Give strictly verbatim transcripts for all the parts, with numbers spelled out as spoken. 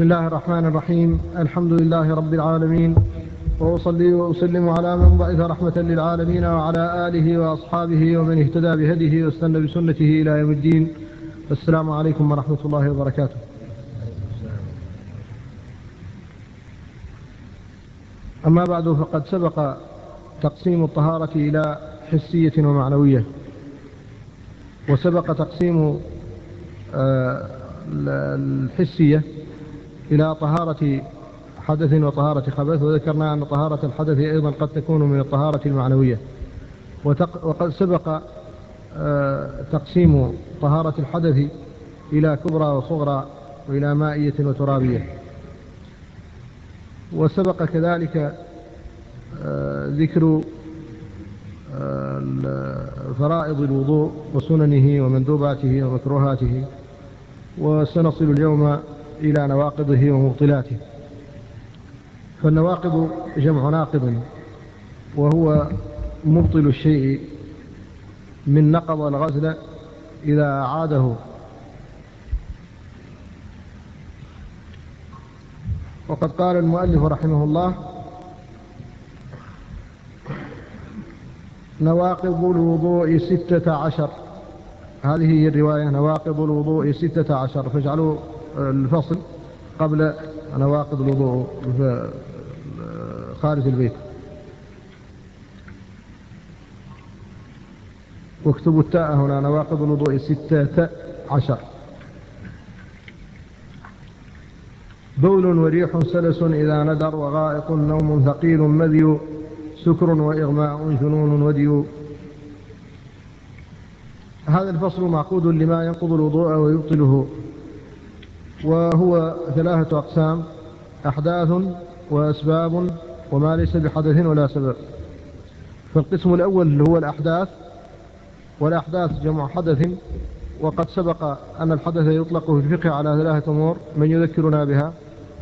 بسم الله الرحمن الرحيم. الحمد لله رب العالمين، وأصلي وأسلم على من بعث رحمة للعالمين وعلى آله وأصحابه ومن اهتدى بهديه واستنى بسنته إلى يوم الدين. السلام عليكم ورحمة الله وبركاته. أما بعد، فقد سبق تقسيم الطهارة إلى حسية ومعنوية، وسبق تقسيم الحسية إلى طهارة حدث وطهارة خبث، وذكرنا أن طهارة الحدث أيضا قد تكون من الطهارة المعنوية. وقد سبق تقسيم طهارة الحدث إلى كبرى وصغرى وإلى مائية وترابية. وسبق كذلك ذكر فرائض الوضوء وسننه ومندوباته ومكروهاته، وسنصل اليوم إلى نواقضه ومبطلاته. فالنواقض جمع ناقض، وهو مبطل الشيء من نقض الغزل إذا أعاده. وقد قال المؤلف رحمه الله: نواقض الوضوء ستة عشر. هذه هي الرواية، نواقض الوضوء ستة عشر، فاجعلوا الفصل قبل نواقض الوضوء خارج البيت، واكتبوا التاء هنا، نواقض الوضوء ستة عشر. بول وريح سلس إذا ندر، وغائط نوم ثقيل مذي، سكر وإغماء جنون ودي. هذا الفصل معقود لما ينقض الوضوء ويبطله، وهو ثلاثة أقسام: أحداث وأسباب وما ليس بحدث ولا سبب. فالقسم الأول اللي هو الأحداث، والأحداث جمع حدث، وقد سبق أن الحدث يطلق في الفقه على ثلاثة أمور. من يذكرنا بها؟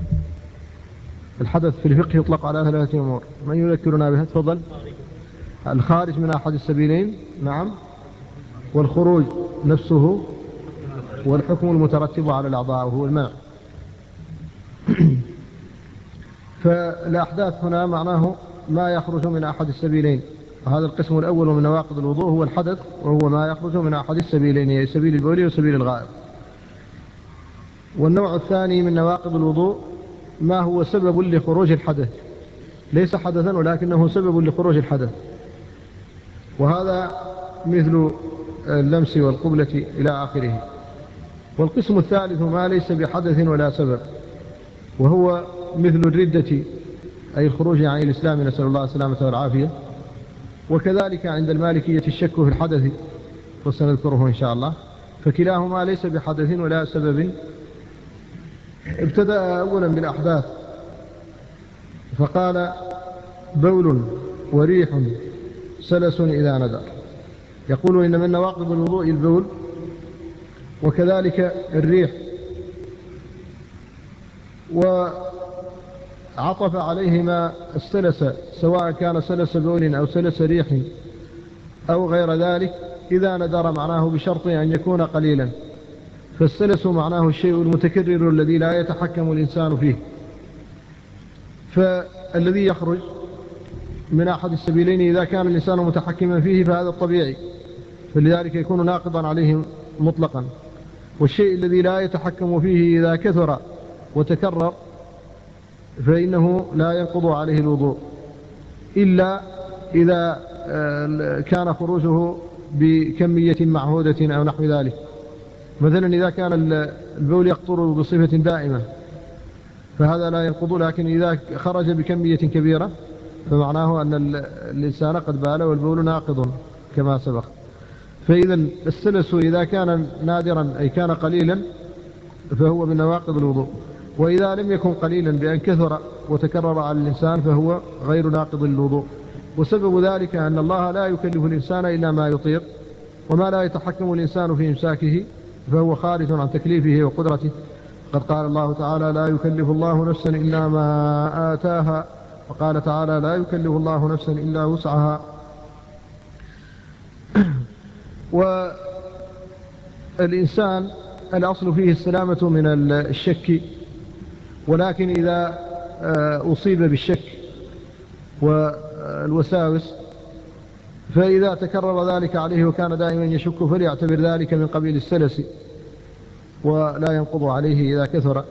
الحدث في الفقه يطلق على ثلاثة أمور، من يذكرنا بها؟ تفضل. الخارج من أحد السبيلين، نعم، والخروج نفسه، والحكم المترتب على الأعضاء وهو المنع. فالأحداث هنا معناه ما يخرج من أحد السبيلين. وهذا القسم الأول من نواقض الوضوء هو الحدث، وهو ما يخرج من أحد السبيلين، يعني سبيل البول وسبيل الغائط. والنوع الثاني من نواقض الوضوء ما هو سبب لخروج الحدث، ليس حدثا ولكنه سبب لخروج الحدث، وهذا مثل اللمس والقبلة إلى آخره. والقسم الثالث ما ليس بحدث ولا سبب، وهو مثل الردة، أي الخروج عن الإسلام، نسأل الله السلامة والعافية. وكذلك عند المالكية الشك في الحدث، وسنذكره إن شاء الله. فكلاهما ليس بحدث ولا سبب. ابتدأ أولا بالأحداث، فقال: بول وريح سلس إذا ندر. يقول إن من نواقض الوضوء البول، وكذلك الريح، وعطف عليهما السلس، سواء كان سلس بول أو سلس ريح أو غير ذلك، إذا ندر معناه بشرط أن يكون قليلا. فالسلس معناه الشيء المتكرر الذي لا يتحكم الإنسان فيه، فالذي يخرج من أحد السبيلين إذا كان الإنسان متحكما فيه فهذا الطبيعي، فلذلك يكون ناقضا عليه مطلقا. والشيء الذي لا يتحكم فيه إذا كثر وتكرر فإنه لا ينقض عليه الوضوء، إلا إذا كان خروجه بكمية معهودة أو نحو ذلك. مثلا إذا كان البول يقطر بصفة دائمة فهذا لا ينقض، لكن إذا خرج بكمية كبيرة فمعناه أن الإنسان قد بال والبول ناقض كما سبق. فإذا السلس إذا كان نادرا أي كان قليلا فهو من نواقض الوضوء، وإذا لم يكن قليلا بأن كثر وتكرر على الإنسان فهو غير ناقض الوضوء. وسبب ذلك أن الله لا يكلف الإنسان إلا ما يطيق، وما لا يتحكم الإنسان في إمساكه فهو خارج عن تكليفه وقدرته. قد قال الله تعالى: لا يكلف الله نفسا إلا ما آتاها، وقال تعالى: لا يكلف الله نفسا إلا وسعها. والإنسان الأصل فيه السلامة من الشك ولكن إذا أصيب بالشك والوساوس فإذا تكرر ذلك عليه وكان دائما يشك فليعتبر ذلك من قبيل السلس ولا ينقض عليه إذا كثر.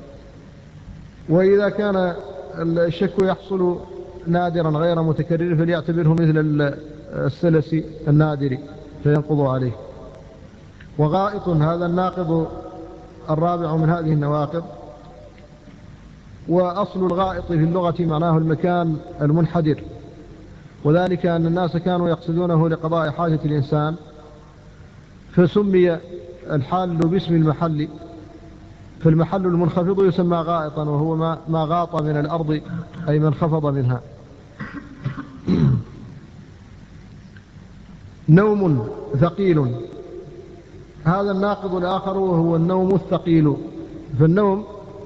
وإذا كان الشك يحصل نادرا غير متكرر فليعتبره مثل السلس النادر فينقض عليه. وغائط هذا الناقض الرابع من هذه النواقض. وأصل الغائط في اللغة معناه المكان المنحدر، وذلك أن الناس كانوا يقصدونه لقضاء حاجة الإنسان فسمي الحال باسم المحل، فالمحل المنخفض يسمى غائطا وهو ما, ما غاط من الأرض أي من خفض منها. نوم ثقيل هذا الناقض الآخر وهو النوم الثقيل. فالنوم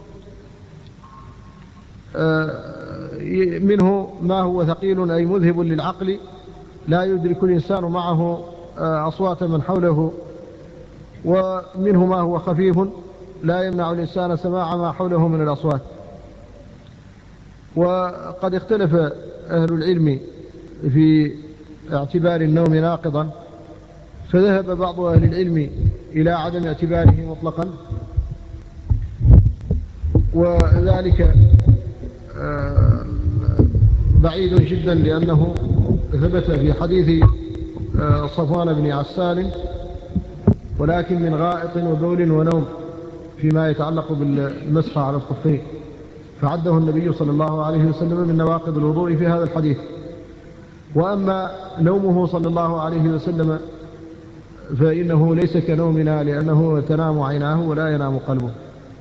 منه ما هو ثقيل أي مذهب للعقل لا يدرك الإنسان معه أصوات من حوله، ومنه ما هو خفيف لا يمنع الإنسان سماع ما حوله من الأصوات. وقد اختلف أهل العلم في اعتبار النوم ناقضا، فذهب بعض أهل العلم إلى عدم اعتباره مطلقا، وذلك بعيد جدا لأنه ثبت في حديث صفوان بن عسال ولكن من غائط وبول ونوم فيما يتعلق بالمسح على الخفين، فعده النبي صلى الله عليه وسلم من نواقض الوضوء في هذا الحديث. وأما نومه صلى الله عليه وسلم فإنه ليس كنومنا لأنه تنام عيناه ولا ينام قلبه.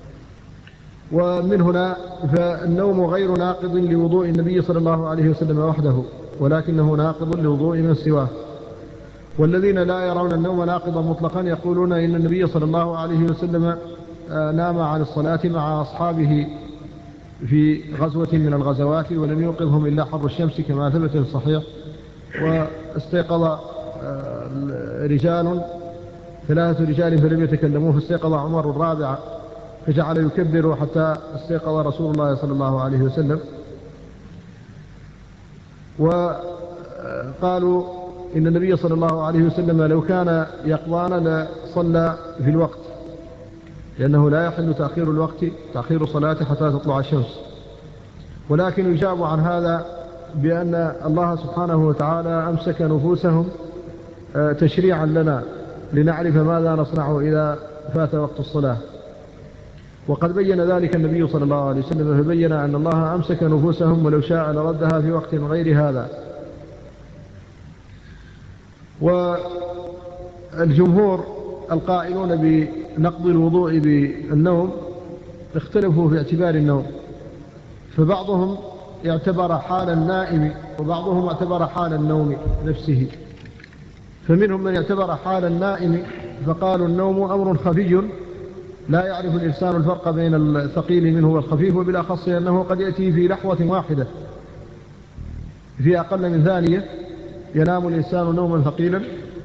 ومن هنا فالنوم غير ناقض لوضوء النبي صلى الله عليه وسلم وحده، ولكنه ناقض لوضوء من سواه. والذين لا يرون النوم ناقضا مطلقا يقولون إن النبي صلى الله عليه وسلم نام عن الصلاة مع أصحابه في غزوة من الغزوات ولم يوقظهم إلا حر الشمس كما ثبت في الصحيح. واستيقظ رجال ثلاثة رجال فلم يتكلموا، فاستيقظ عمر الرابعة فجعل يكبر حتى استيقظ رسول الله صلى الله عليه وسلم. وقالوا إن النبي صلى الله عليه وسلم لو كان يقظان لصلى في الوقت، لأنه لا يحل تأخير الوقت تأخير الصلاة حتى تطلع الشمس. ولكن يجاب عن هذا بأن الله سبحانه وتعالى أمسك نفوسهم تشريعا لنا لنعرف ماذا نصنع إذا فات وقت الصلاة. وقد بين ذلك النبي صلى الله عليه وسلم فبين أن الله أمسك نفوسهم ولو شاء لردها في وقت غير هذا. والجمهور القائلون بنقض الوضوء بالنوم اختلفوا في اعتبار النوم، فبعضهم اعتبر حال النائم وبعضهم اعتبر حال النوم نفسه. فمنهم من اعتبر حال النائم فقالوا النوم أمر خفي لا يعرف الإنسان الفرق بين الثقيل منه والخفيف، وبالأخص أنه قد يأتي في لحظة واحدة في أقل من ثانية ينام الإنسان نوما ثقيلا،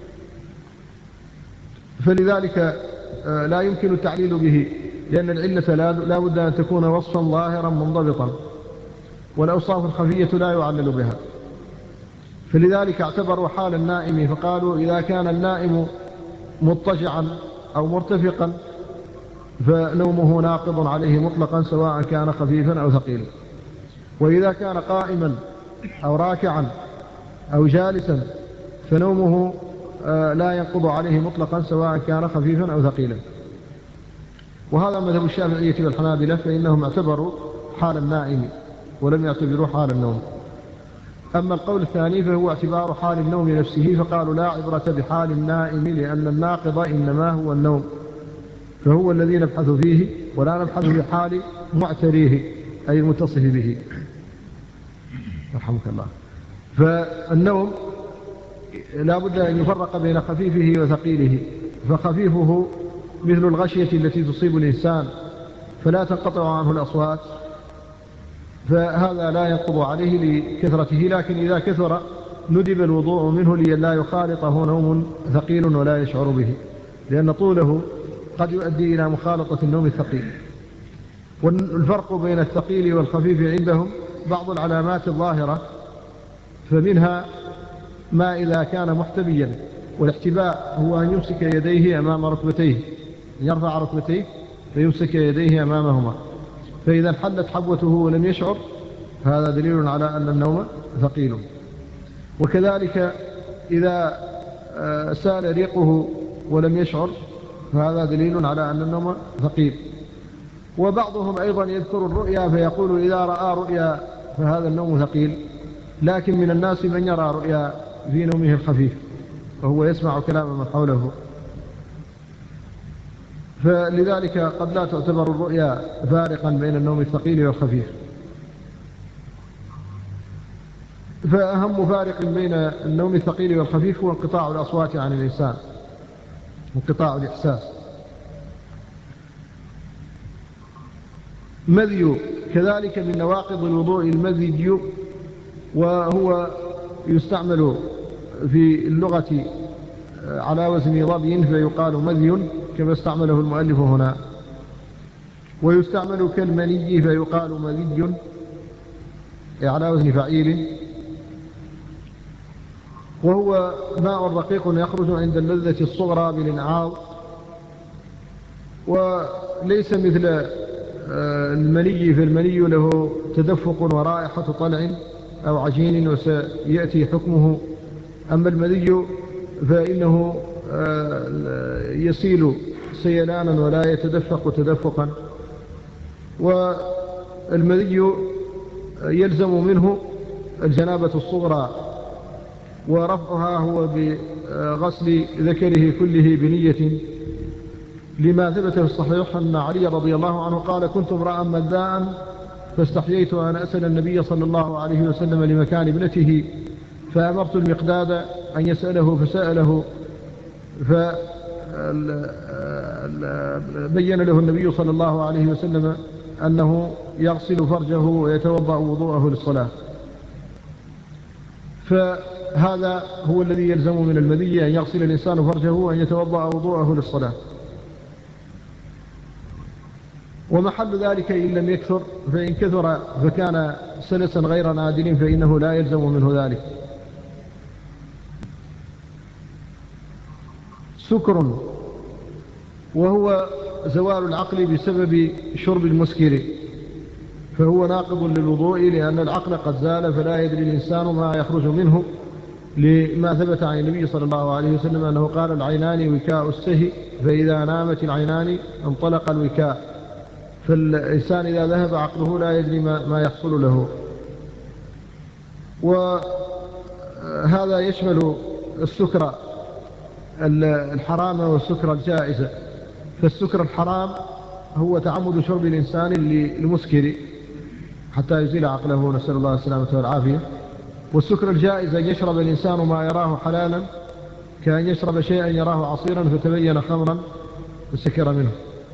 فلذلك لا يمكن التعليل به، لأن العلة لا بد أن تكون وصفا ظاهرا منضبطا، والأوصاف الخفية لا يعلل بها. فلذلك اعتبروا حال النائم فقالوا إذا كان النائم مضطجعا أو مرتفقا فنومه ناقض عليه مطلقا سواء كان خفيفا أو ثقيلا. وإذا كان قائما أو راكعا أو جالسا فنومه لا ينقض عليه مطلقا سواء كان خفيفا أو ثقيلا. وهذا مذهب الشافعية والحنابلة، فإنهم اعتبروا حال النائم ولم يعتبروا حال النوم. أما القول الثاني فهو اعتبار حال النوم نفسه، فقالوا لا عبرة بحال النائم لأن الناقض إنما هو النوم، فهو الذي نبحث فيه ولا نبحث بحال معتريه أي المتصف به. رحمك الله. فالنوم لا بد أن يفرق بين خفيفه وثقيله، فخفيفه مثل الغشية التي تصيب الإنسان فلا تنقطع عنه الأصوات، فهذا لا ينقض عليه لكثرته، لكن إذا كثر ندب الوضوء منه لئلا يخالطه نوم ثقيل ولا يشعر به، لأن طوله قد يؤدي إلى مخالطة النوم الثقيل. والفرق بين الثقيل والخفيف عندهم بعض العلامات الظاهرة، فمنها ما إذا كان محتبيا، والاحتباء هو أن يمسك يديه أمام ركبتيه، يرفع ركبتيه فيمسك يديه أمامهما، فإذا انحلت حبوته ولم يشعر هذا دليل على أن النوم ثقيل. وكذلك إذا سال ريقه ولم يشعر فهذا دليل على أن النوم ثقيل. وبعضهم أيضا يذكر الرؤيا فيقول إذا رأى رؤيا فهذا النوم ثقيل، لكن من الناس من يرى رؤيا في نومه الخفيف وهو يسمع كلام من حوله، فلذلك قد لا تعتبر الرؤيا فارقا بين النوم الثقيل والخفيف. فأهم فارق بين النوم الثقيل والخفيف هو انقطاع الأصوات عن الإنسان، انقطاع الإحساس. مذي كذلك من نواقض الوضوء المذي، وهو يستعمل في اللغة على وزن ضبي فيقال مذي كما استعمله المؤلف هنا، ويستعمل كالمني فيقال مذي على وزن فعيل، وهو ماء رقيق يخرج عند اللذة الصغرى بالانعاض، وليس مثل المني، فالمني له تدفق ورائحة طلع أو عجين وسيأتي حكمه. أما المذي فإنه يسيل سيلانا ولا يتدفق تدفقا، والمذي يلزم منه الجنابة الصغرى، ورفعها هو بغسل ذكره كله بنية، لما ثبت في الصحيح أن علي رضي الله عنه قال كنت امرأ مذاء فاستحييت أن أسأل النبي صلى الله عليه وسلم لمكان ابنته، فأمرت المقداد أن يسأله فسأله، فبين له النبي صلى الله عليه وسلم أنه يغسل فرجه ويتوضأ وضوءه للصلاة. فهذا هو الذي يلزم من المذي، أن يغسل الإنسان فرجه وأن يتوضأ وضوءه للصلاة. ومحل ذلك إن لم يكثر، فإن كثر فكان سلسا غير نادل فإنه لا يلزم منه ذلك. سكر، وهو زوال العقل بسبب شرب المسكر، فهو ناقض للوضوء، لأن العقل قد زال فلا يدري الإنسان ما يخرج منه، لما ثبت عن النبي صلى الله عليه وسلم أنه قال العينان وكاء السهي، فإذا نامت العينان انطلق الوكاء، فالإنسان إذا ذهب عقله لا يدري ما يحصل له. وهذا يشمل السكر الحرام والسكر الجائزة. فالسكر الحرام هو تعمد شرب الإنسان للمسكر حتى يزيل عقله، نسأل الله السلامة والعافية. والسكر الجائزة يشرب الإنسان ما يراه حلالا، كأن يشرب شيئا يراه عصيرا فتبين خمرا فسكر منه.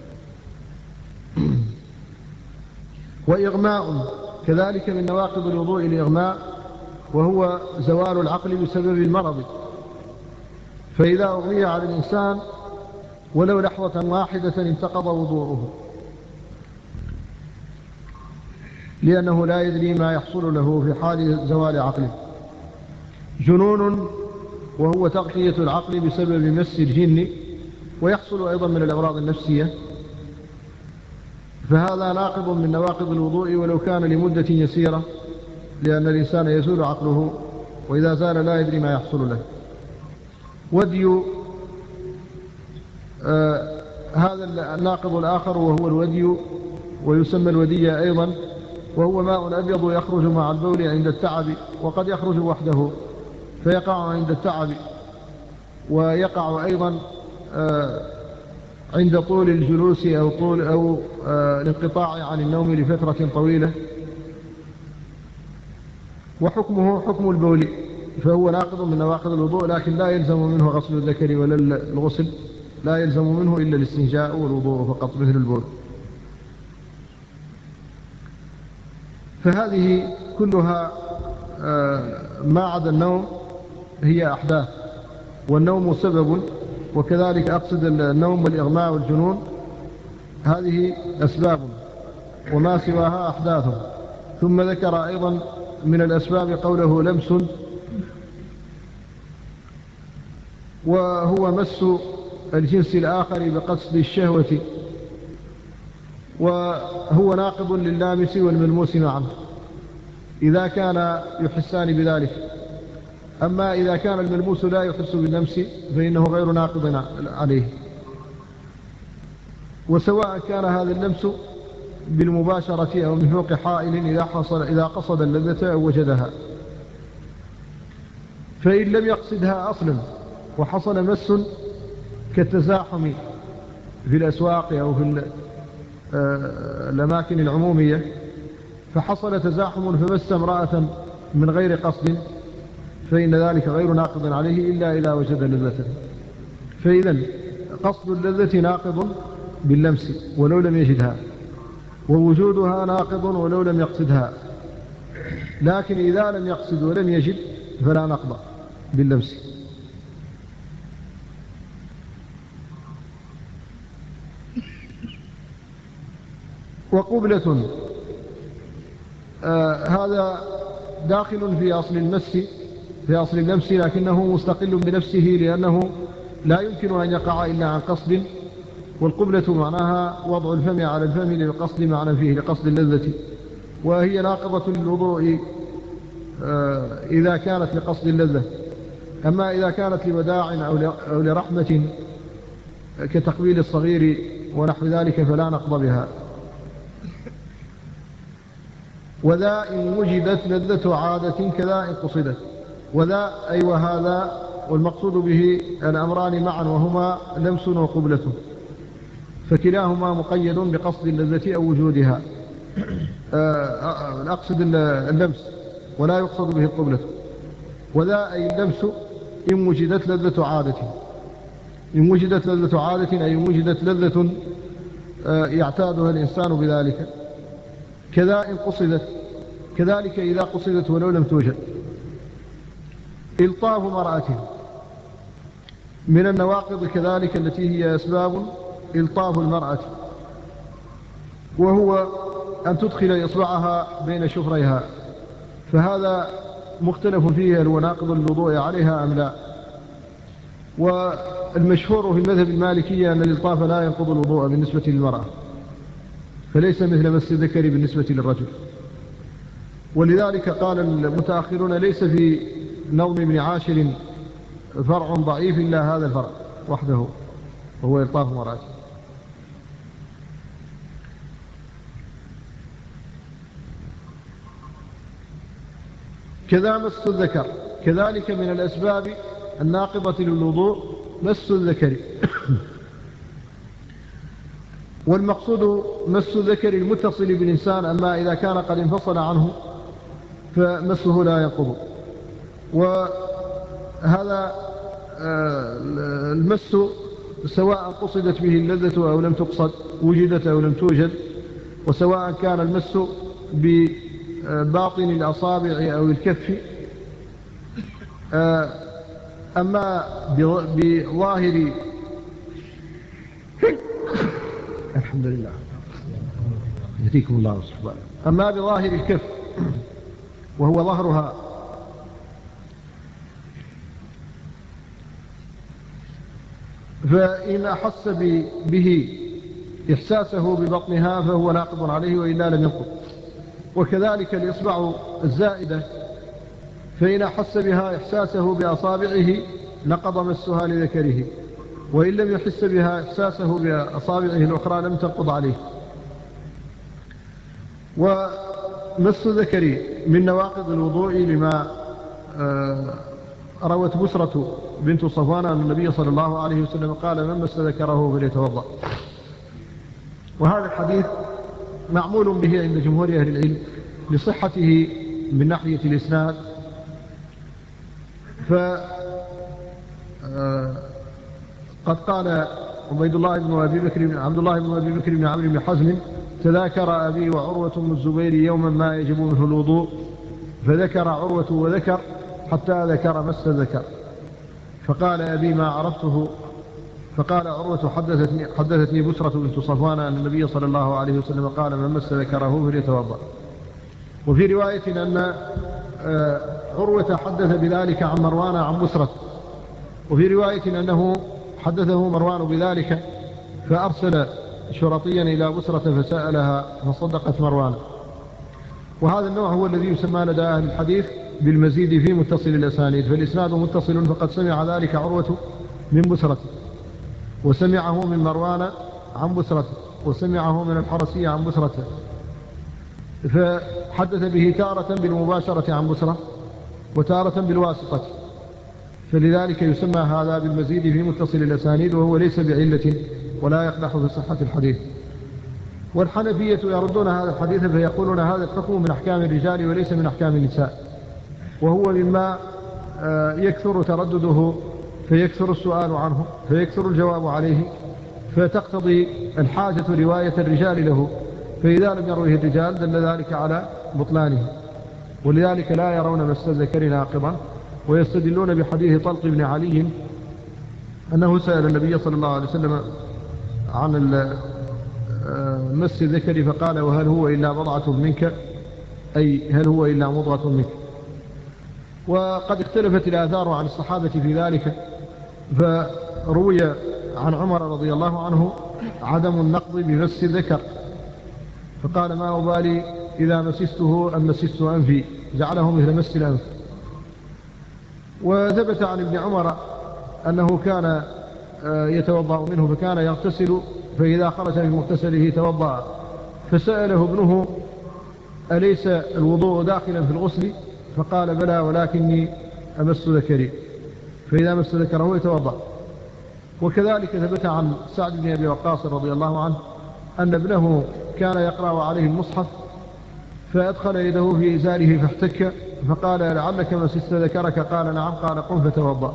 وإغماء كذلك من نواقض الوضوء الإغماء، وهو زوال العقل بسبب المرض، فإذا أغمي على الإنسان ولو لحظة واحدة انتقض وضوءه، لأنه لا يدري ما يحصل له في حال زوال عقله. جنون، وهو تغطية العقل بسبب مس الجن، ويحصل أيضا من الأمراض النفسية، فهذا ناقض من نواقض الوضوء ولو كان لمدة يسيرة، لأن الإنسان يزول عقله، وإذا زال لا يدري ما يحصل له. ودي، آه هذا الناقض الآخر وهو الودي، ويسمى الودي أيضا، وهو ماء أبيض يخرج مع البول عند التعب، وقد يخرج وحده فيقع عند التعب، ويقع أيضا آه عند طول الجلوس أو, طول أو آه الانقطاع عن النوم لفترة طويلة. وحكمه حكم البول، فهو ناقض من نواقض الوضوء، لكن لا يلزم منه غسل الذكر ولا الغسل، لا يلزم منه إلا الاستنجاء والوضوء فقط مثل البول. فهذه كلها ما عدا النوم هي أحداث، والنوم سبب، وكذلك أقصد النوم والإغماء والجنون هذه أسباب وما سواها أحداث. ثم ذكر أيضا من الأسباب قوله لمس، وهو مس الجنس الآخر بقصد الشهوة، وهو ناقض لللامس والملموس معا إذا كان يحسان بذلك. أما إذا كان الملموس لا يحس باللمس فإنه غير ناقض عليه. وسواء كان هذا اللمس بالمباشرة أو من فوق حائل إذا, حصل إذا قصد اللذة أو وجدها. فإن لم يقصدها أصلا وحصل مس كالتزاحم في الأسواق أو في الأماكن العمومية، فحصل تزاحم فمس امرأة من غير قصد، فإن ذلك غير ناقض عليه إلا إذا وجد اللذة. فإذا قصد اللذة ناقض باللمس ولو لم يجدها، ووجودها ناقض ولو لم يقصدها. لكن إذا لم يقصد ولم يجد فلا نقض باللمس. وقبلة آه هذا داخل في أصل المس في أصل اللمس، لكنه مستقل بنفسه لأنه لا يمكن أن يقع إلا عن قصد. والقبلة معناها وضع الفم على الفم لقصد معنى فيه لقصد اللذة، وهي ناقضة للوضوء آه إذا كانت لقصد اللذة. أما إذا كانت لوداع أو لرحمة كتقبيل الصغير ونحو ذلك فلا نقض بها. وذا إن وجدت لذة عادة كذا إن قصدت. وذا أي وهذا، والمقصود به الأمران معا وهما لمس وقبلة، فكلاهما مقيد بقصد اللذة أو وجودها. أقصد اللمس ولا يقصد به القبلة. وذا أي اللمس إن وجدت لذة عادة، إن وجدت لذة عادة أي إن وجدت لذة يعتادها الإنسان بذلك. كذا إن قصدت، كذلك إذا قصدت ولو لم توجد. إلطاف مرأة من النواقض كذلك التي هي أسباب إلطاف المرأة، وهو أن تدخل إصبعها بين شفريها، فهذا مختلف فيه هل هو ناقض الوضوء عليها أم لا. والمشهور في المذهب المالكية أن الإلطاف لا ينقض الوضوء بالنسبة للمرأة، فليس مثل مس الذكر بالنسبة للرجل. ولذلك قال المتأخرون ليس في نظم ابن عاشر فرع ضعيف إلا هذا الفرع وحده، وهو إلطاف مرأة. كذا مس الذكر، كذلك من الأسباب الناقضة للوضوء مس الذكر. والمقصود مس الذكر المتصل بالإنسان، أما إذا كان قد انفصل عنه فمسه لا ينقض. وهذا المس سواء قصدت به اللذة أو لم تقصد، وجدت أو لم توجد، وسواء كان المس بباطن الأصابع أو الكف. أما بظاهر الحمد لله يهديكم الله سبحانه. أما بظاهر الكف وهو ظهرها، فإن أحس به إحساسه ببطنها فهو ناقض عليه وإلا لم ينقض. وكذلك الإصبع الزائدة، فإن أحس بها إحساسه بأصابعه نقض مسها لذكره، وإن لم يحس بها إحساسه بأصابعه الأخرى لم تنقض عليه. ومس ذكري من نواقض الوضوء لما روت بسرة بنت صفوان أن النبي صلى الله عليه وسلم قال من مس ذكره فليتوضأ. وهذا الحديث معمول به عند جمهور أهل العلم لصحته من ناحية الإسناد. فقد قال عبيد الله بن أبي بكر عبد الله بن أبي بكر بن عمرو بن حزم تذاكر أبي وعروة بن الزبير يوما ما يجب منه الوضوء، فذكر عروة وذكر حتى ذكر مس ذكر، فقال أبي ما عرفته فقال عروة حدثتني, حدثتني بسرة بنت صفوان أن النبي صلى الله عليه وسلم قال من مس ذكره فليتوضأ. وفي رواية أن عروة حدث بذلك عن مروان عن بسرة، وفي رواية أنه حدثه مروان بذلك فأرسل شرطيا إلى بسرة فسألها فصدقت مروان. وهذا النوع هو الذي يسمى لدى أهل الحديث بالمزيد في متصل الأسانيد، فالإسناد متصل فقد سمع ذلك عروة من بسرة، وسمعه من مروان عن بسرة، وسمعه من الحرسية عن بسرة، فحدث به تارة بالمباشرة عن بسرة وتارة بالواسطة، فلذلك يسمى هذا بالمزيد في متصل الأسانيد، وهو ليس بعلة ولا يقدح في صحة الحديث. والحنفية يردون هذا الحديث فيقولون هذا الحكم من أحكام الرجال وليس من أحكام النساء، وهو مما يكثر تردده فيكثر السؤال عنه فيكثر الجواب عليه، فتقتضي الحاجة رواية الرجال له، فإذا لم يروه الرجال دل ذلك على بطلانه، ولذلك لا يرون مس الذكر ناقضا. ويستدلون بحديث طلق بن علي أنه سأل النبي صلى الله عليه وسلم عن مس الذكر فقال وهل هو إلا بضعة منك، أي هل هو إلا مضغة منك. وقد اختلفت الآثار عن الصحابة في ذلك، فروي عن عمر رضي الله عنه عدم النقض بمس الذكر، فقال ما أبالي إذا مسسته أم مسست أنفي، جعله مثل مس الأنف. وثبت عن ابن عمر أنه كان يتوضأ منه فكان يغتسل، فإذا خرج من مغتسله توضأ، فسأله ابنه أليس الوضوء داخلا في الغسل؟ فقال بلى ولكني أمس ذكري، فإذا مس ذكره يتوضأ. وكذلك ثبت عن سعد بن أبي وقاص رضي الله عنه أن ابنه كان يقرأ عليه المصحف فأدخل يده في إزاره فاحتك، فقال لعلك مسست ذكرك؟ قال نعم. قال قم فتوضأ.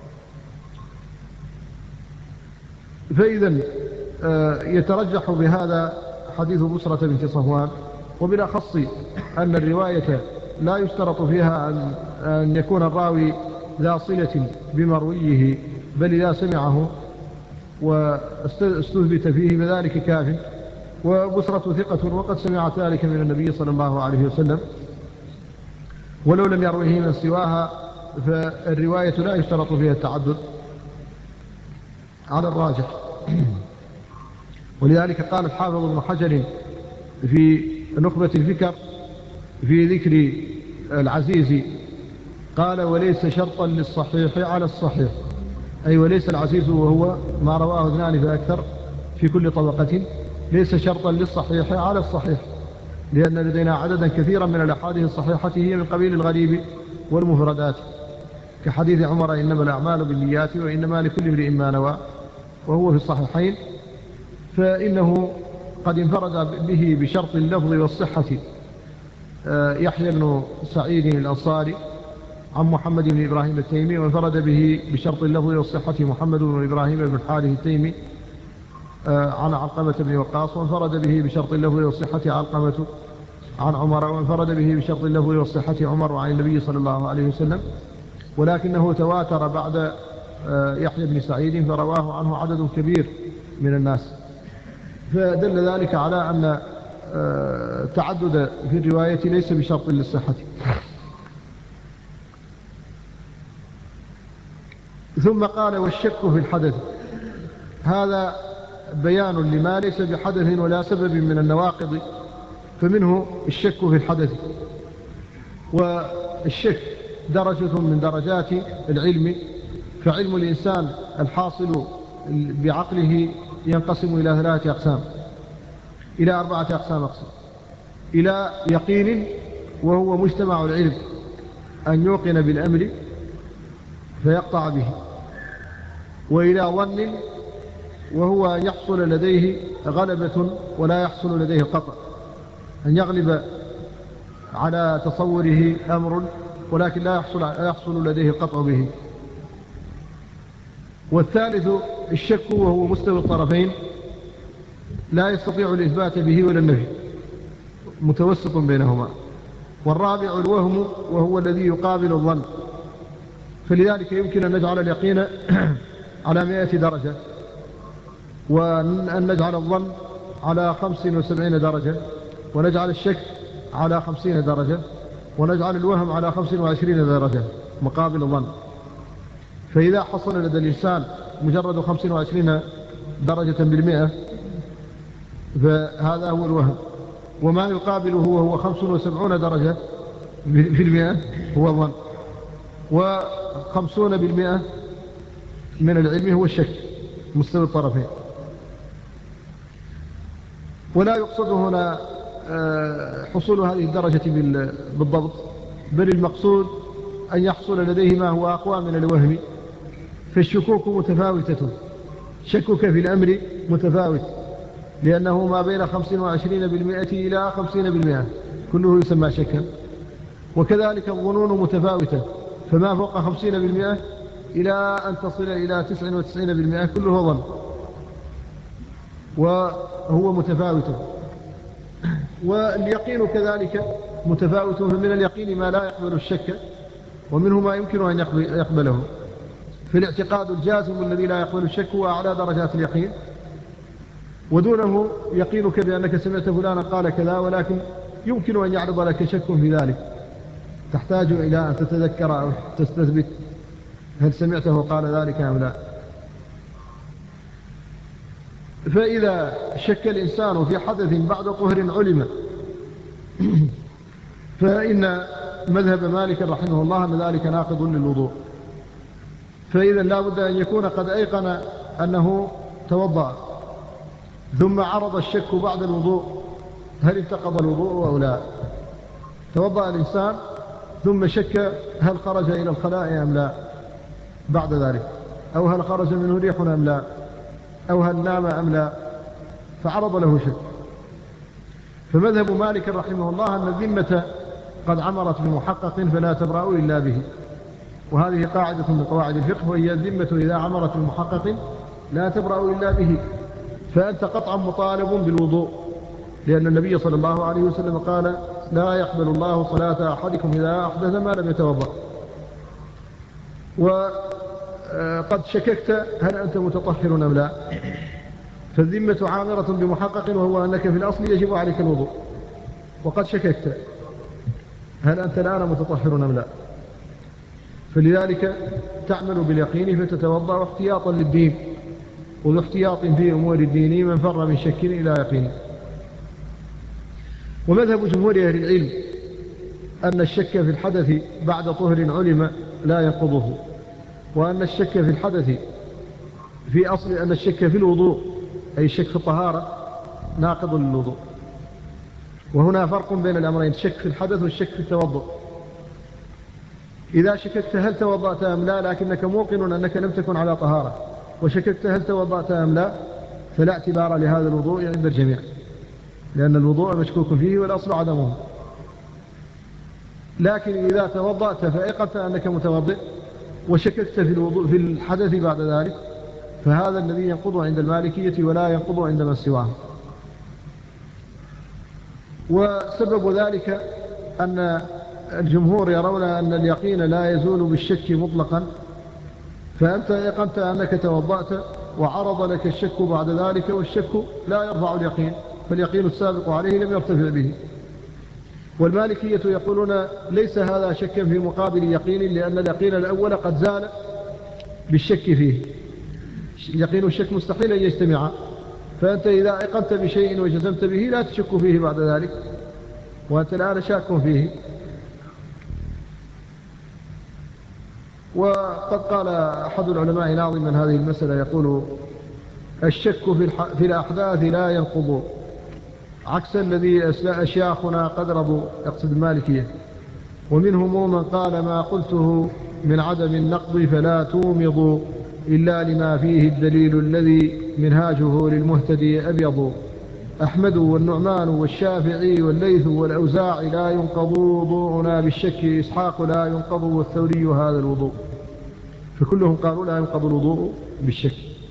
فإذا يترجح بهذا حديث بسرة بنت صفوان، وبالأخص أن الرواية لا يشترط فيها أن يكون الراوي ذا صلة بمرويه، بل إذا سمعه واستثبت فيه بذلك كاف. وبسرة ثقة وقد سمعت ذلك من النبي صلى الله عليه وسلم، ولو لم يروه من سواها فالرواية لا يشترط فيها التعدد على الراجح. ولذلك قال الحافظ ابن حجر في نخبة الفكر في ذكر العزيز قال وليس شرطا للصحيح على الصحيح، أي وليس العزيز وهو ما رواه اثنان فأكثر في كل طبقة ليس شرطا للصحيح على الصحيح، لأن لدينا عددا كثيرا من الأحاديث الصحيحة هي من قبيل الغريب والمفردات، كحديث عمر إنما الأعمال بالنيات وإنما لكل امرئ ما نوى، وهو في الصحيحين، فإنه قد انفرد به بشرط اللفظ والصحة يحيى بن سعيد الأنصاري عن محمد بن إبراهيم التيمي، وانفرد به بشرط اللفظ والصحة محمد بن إبراهيم بن حارث التيمي عن علقمة بن وقاص، وانفرد به بشرط اللفظ والصحة علقمة عن عمر، وانفرد به بشرط اللفظ والصحة عمر عن النبي صلى الله عليه وسلم، ولكنه تواتر بعد يحيى بن سعيد فرواه عنه عدد كبير من الناس، فدل ذلك على أن التعدد في الرواية ليس بشرط للصحة. ثم قال والشك في الحدث، هذا بيان لما ليس بحدث ولا سبب من النواقض، فمنه الشك في الحدث. والشك درجة من درجات العلم، فعلم الإنسان الحاصل بعقله ينقسم إلى ثلاثة أقسام، إلى أربعة أقسام أقسام: إلى يقين وهو مجتمع العلم، أن يوقن بالأمر فيقطع به، وإلى ظن وهو أن يحصل لديه غلبة ولا يحصل لديه قطع، أن يغلب على تصوره أمر ولكن لا يحصل, يحصل لديه قطع به. والثالث الشك وهو مستوى الطرفين، لا يستطيع الإثبات به ولا النفي، متوسط بينهما. والرابع الوهم وهو الذي يقابل الظن، فلذلك يمكن أن نجعل اليقين على مئة درجة، وأن نجعل الظن على خمس وسبعين درجة، ونجعل الشك على خمسين درجة، ونجعل الوهم على خمس وعشرين درجة مقابل الظن. فإذا حصل لدى الإنسان مجرد خمس وعشرين درجة بالمئة فهذا هو الوهم، وما يقابله وهو خمس وسبعون درجة بالمئة هو الظن، وخمسون بالمئة من العلم هو الشك مستوى الطرفين. ولا يقصد هنا حصول هذه الدرجة بالضبط، بل المقصود أن يحصل لديه ما هو أقوى من الوهم. فالشكوك متفاوتة، شكك في الأمر متفاوت، لأنه ما بين خمس وعشرين بالمئة إلى خمسين بالمئة كله يسمى شكا. وكذلك الظنون متفاوتة، فما فوق خمسين بالمئة إلى أن تصل إلى تسعة وتسعين بالمئة كله ظن، وهو متفاوت. واليقين كذلك متفاوت، فمن اليقين ما لا يقبل الشك، ومنه ما يمكن أن يقبله. في الاعتقاد الجازم الذي لا يقبل الشك هو أعلى درجات اليقين، ودونه يقينك بأنك سمعت فلانا قال كذا، ولكن يمكن أن يعرض لك شك في ذلك، تحتاج إلى أن تتذكر أو تستثبت هل سمعته قال ذلك أم لا. فإذا شك الإنسان في حدث بعد طهر علم فإن مذهب مالك رحمه الله أن ذلك ناقض للوضوء. فإذا لا بد أن يكون قد أيقن أنه توضأ، ثم عرض الشك بعد الوضوء هل انتقض الوضوء أو لا. توضأ الإنسان ثم شك هل خرج إلى الخلاء أم لا بعد ذلك، أو هل خرج منه ريح أم لا، أو هل نام أم لا، فعرض له شك. فمذهب مالك رحمه الله أن الذمة قد عمرت بمحقق فلا تبرأ إلا به، وهذه قاعدة من قواعد الفقه، وهي الذمة إذا عمرت بمحقق لا تبرأ إلا به. فأنت قطعا مطالب بالوضوء، لأن النبي صلى الله عليه وسلم قال لا يقبل الله صلاة أحدكم إذا أحدث ما لم يتوضأ. وقد شككت هل أنت متطهر أم لا، فالذمة عامرة بمحقق، وهو أنك في الأصل يجب عليك الوضوء، وقد شككت هل أنت الآن متطهر أم لا، فلذلك تعمل باليقين فتتوضأ احتياطا للدين، والاحتياط في أمور الدين من فر من شك إلى يقين. ومذهب جمهور أهل العلم أن الشك في الحدث بعد طهر علم لا ينقضه، وأن الشك في الحدث في أصل أن الشك في الوضوء أي الشك في الطهارة ناقض للوضوء. وهنا فرق بين الأمرين، الشك في الحدث والشك في التوضؤ. إذا شككت هل توضأت أم لا لكنك موقن أنك لم تكن على طهارة، وشككت هل توضأت أم لا، فلا اعتبار لهذا الوضوء عند الجميع، لأن الوضوء مشكوك فيه والأصل عدمه. لكن إذا توضأت فأيقنت أنك متوضئ وشككت في الوضوء في الحدث بعد ذلك، فهذا الذي ينقض عند المالكية ولا ينقض عند من سواه. وسبب ذلك أن الجمهور يرون أن اليقين لا يزول بالشك مطلقا، فأنت يقنت أنك توضأت وعرض لك الشك بعد ذلك، والشك لا يرفع اليقين، فاليقين السابق عليه لم يرتفع به. والمالكية يقولون ليس هذا شكا في مقابل يقين، لأن اليقين الأول قد زال بالشك فيه. يقين الشك مستحيل أن يجتمع، فأنت إذا أيقنت بشيء وجزمت به لا تشك فيه بعد ذلك، وأنت الآن شاك فيه. وقد قال أحد العلماء ناظما هذه المسألة يقول الشك في, في الأحداث لا ينقض، عكس الذي أشياخنا قد رضوا، يقصد المالكية. ومنهم من قال ما قلته من عدم النقض فلا تومض إلا لما فيه الدليل الذي منهاجه للمهتدي أبيض. أحمد والنعمان والشافعي والليث والأوزاعي لا ينقض وضوءنا بالشك، إسحاق لا ينقض والثوري هذا الوضوء. فكلهم قالوا لا ينقض الوضوء بالشك.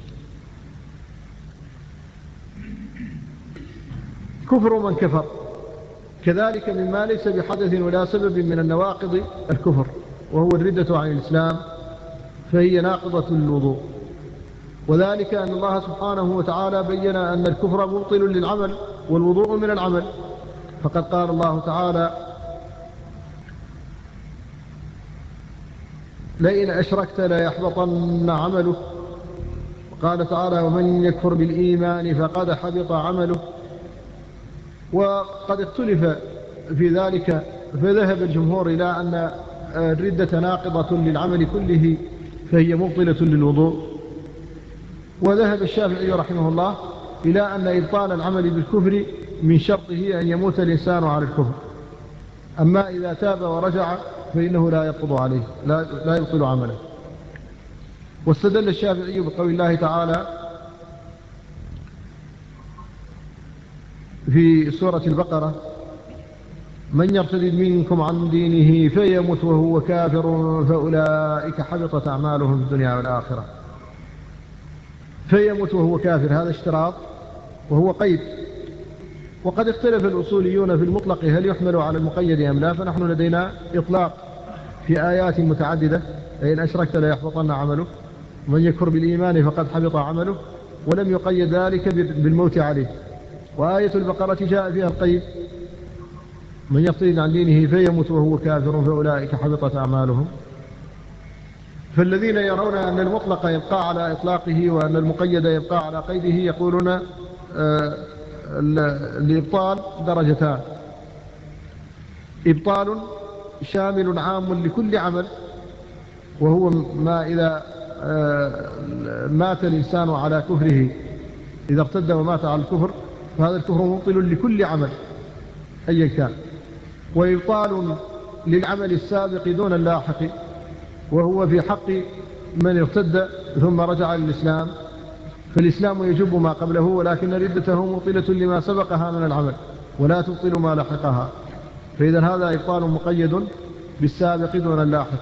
كفر من كفر كذلك مما ليس بحدث ولا سبب من النواقض الكفر، وهو الردة عن الإسلام، فهي ناقضة للوضوء. وذلك أن الله سبحانه وتعالى بين أن الكفر مبطل للعمل والوضوء من العمل، فقد قال الله تعالى: لئن أشركت ليحبطن عمله. وقال تعالى: ومن يكفر بالإيمان فقد حبط عمله. وقد اختلف في ذلك، فذهب الجمهور إلى أن الردة ناقضة للعمل كله فهي مبطلة للوضوء، وذهب الشافعي رحمه الله إلى أن إبطال العمل بالكفر من شرطه أن يموت الإنسان على الكفر، أما إذا تاب ورجع فإنه لا يقض عليه، لا, لا يبطل عمله. واستدل الشافعي بقول الله تعالى في سورة البقرة: من يرتد منكم عن دينه فيمت وهو كافر فأولئك حبطت أعمالهم في الدنيا والآخرة. فيمت وهو كافر هذا اشتراط وهو قيد، وقد اختلف الأصوليون في المطلق هل يحمل على المقيد أم لا، فنحن لدينا إطلاق في آيات متعددة: لئن أشركت ليحبطن عمله، ومن يكفر بالإيمان فقد حبط عمله، ولم يقيد ذلك بالموت عليه. وآية البقرة جاء فيها القيد: من يرتد عن دينه فيمت وهو كافر فأولئك حبطت أعمالهم. فالذين يرون أن المطلق يبقى على إطلاقه وأن المقيد يبقى على قيده يقولون آه الإبطال درجتان: إبطال شامل عام لكل عمل، وهو ما إذا آه مات الإنسان على كفره، إذا ارتد ومات على الكفر فهذا الكفر مبطل لكل عمل أي كان. وإبطال للعمل السابق دون اللاحق، وهو في حق من ارتد ثم رجع للإسلام، فالإسلام يجب ما قبله، ولكن ردته مبطلة لما سبقها من العمل ولا تبطل ما لحقها، فإذا هذا إبطال مقيد بالسابق دون اللاحق.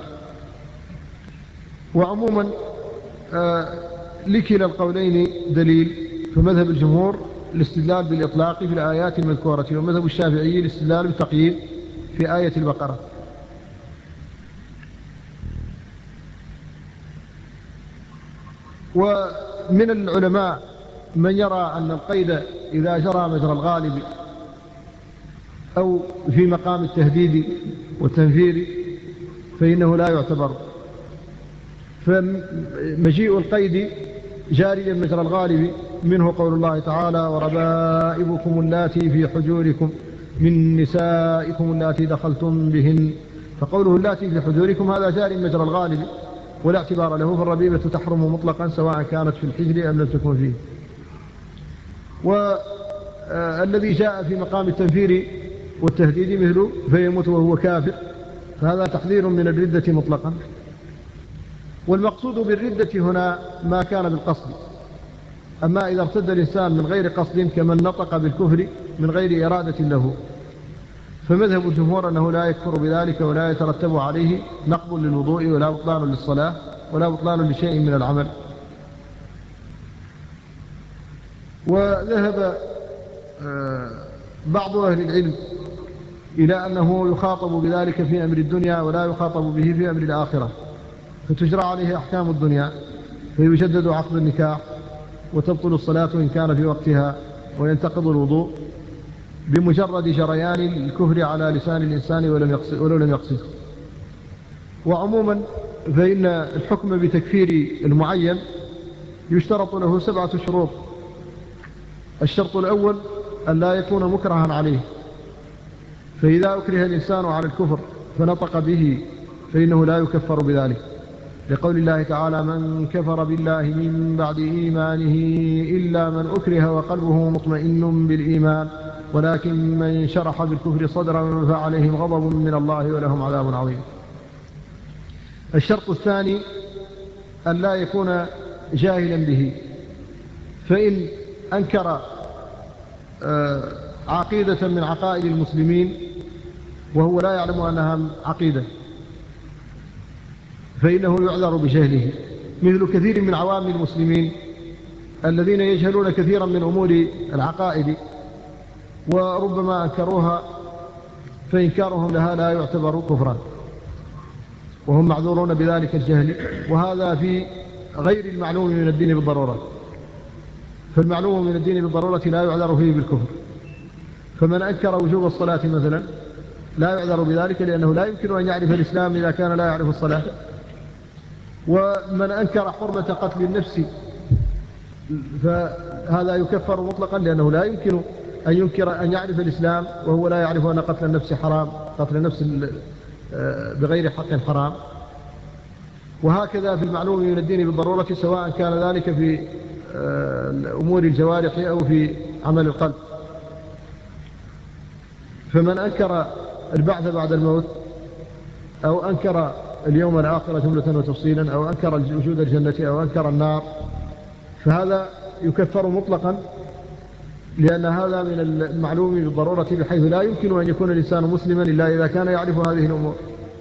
وعموما آه لكلا القولين دليل، فمذهب الجمهور الاستدلال بالإطلاق في الآيات المذكورة، ومذهب الشافعي الاستدلال بالتقييد في آية البقرة. ومن العلماء من يرى أن القيد إذا جرى مجرى الغالب أو في مقام التهديد والتنفير فإنه لا يعتبر، فمجيء القيد جاريا مجرى الغالب، منه قول الله تعالى: وربائبكم اللاتي في حجوركم من نسائكم اللاتي دخلتم بهن. فقوله اللاتي في حجوركم هذا جاري مجرى الغالب ولا اعتبار له، فالربيبة تحرم مطلقا سواء كانت في الحجر أم لم تكن فيه. والذي جاء في مقام التنفير والتهديد مثله فيموت وهو كافر، فهذا تحذير من الردة مطلقا. والمقصود بالردة هنا ما كان بالقصد، أما إذا ارتد الإنسان من غير قصد كمن نطق بالكفر من غير إرادة له، فمذهب الجمهور أنه لا يكفر بذلك ولا يترتب عليه نقض للوضوء ولا بطلان للصلاة ولا بطلان لشيء من العمل. وذهب بعض أهل العلم إلى أنه يخاطب بذلك في أمر الدنيا ولا يخاطب به في أمر الآخرة، فتجرى عليه أحكام الدنيا، فيجدد عقد النكاح وتبطل الصلاة إن كان في وقتها، وينتقض الوضوء بمجرد جريان الكفر على لسان الإنسان ولو لم يقصد. وعموما فإن الحكم بتكفير المعين يشترط له سبعة شروط. الشرط الأول أن لا يكون مكرها عليه، فإذا أكره الإنسان على الكفر فنطق به فإنه لا يكفر بذلك، لقول الله تعالى: من كفر بالله من بعد إيمانه إلا من أكره وقلبه مطمئن بالإيمان ولكن من شرح بالكفر صدرا فعليهم غضب من الله ولهم عذاب عظيم. الشرط الثاني أن لا يكون جاهلا به، فإن أنكر عقيدة من عقائد المسلمين وهو لا يعلم أنها عقيدة فإنه يعذر بجهله، مثل كثير من عوام المسلمين الذين يجهلون كثيرا من أمور العقائد وربما أنكروها، فإنكارهم لها لا يعتبر كفرا وهم معذورون بذلك الجهل. وهذا في غير المعلوم من الدين بالضرورة، فالمعلوم من الدين بالضرورة لا يعذر فيه بالكفر. فمن أنكر وجوب الصلاة مثلا لا يعذر بذلك، لأنه لا يمكن أن يعرف الإسلام إذا كان لا يعرف الصلاة. ومن أنكر حرمة قتل النفس فهذا يكفر مطلقا، لأنه لا يمكن أن ينكر أن يعرف الإسلام وهو لا يعرف أن قتل النفس حرام، قتل النفس بغير حق حرام. وهكذا في المعلوم من الدين بالضرورة، سواء كان ذلك في أمور الجوارح أو في عمل القلب. فمن أنكر البعث بعد الموت، أو أنكر اليوم الآخر جملة وتفصيلا، أو أنكر وجود الجنة، أو أنكر النار، فهذا يكفر مطلقا، لأن هذا من المعلوم بالضرورة، بحيث لا يمكن أن يكون الإنسان مسلما إلا إذا كان يعرف هذه الأمور.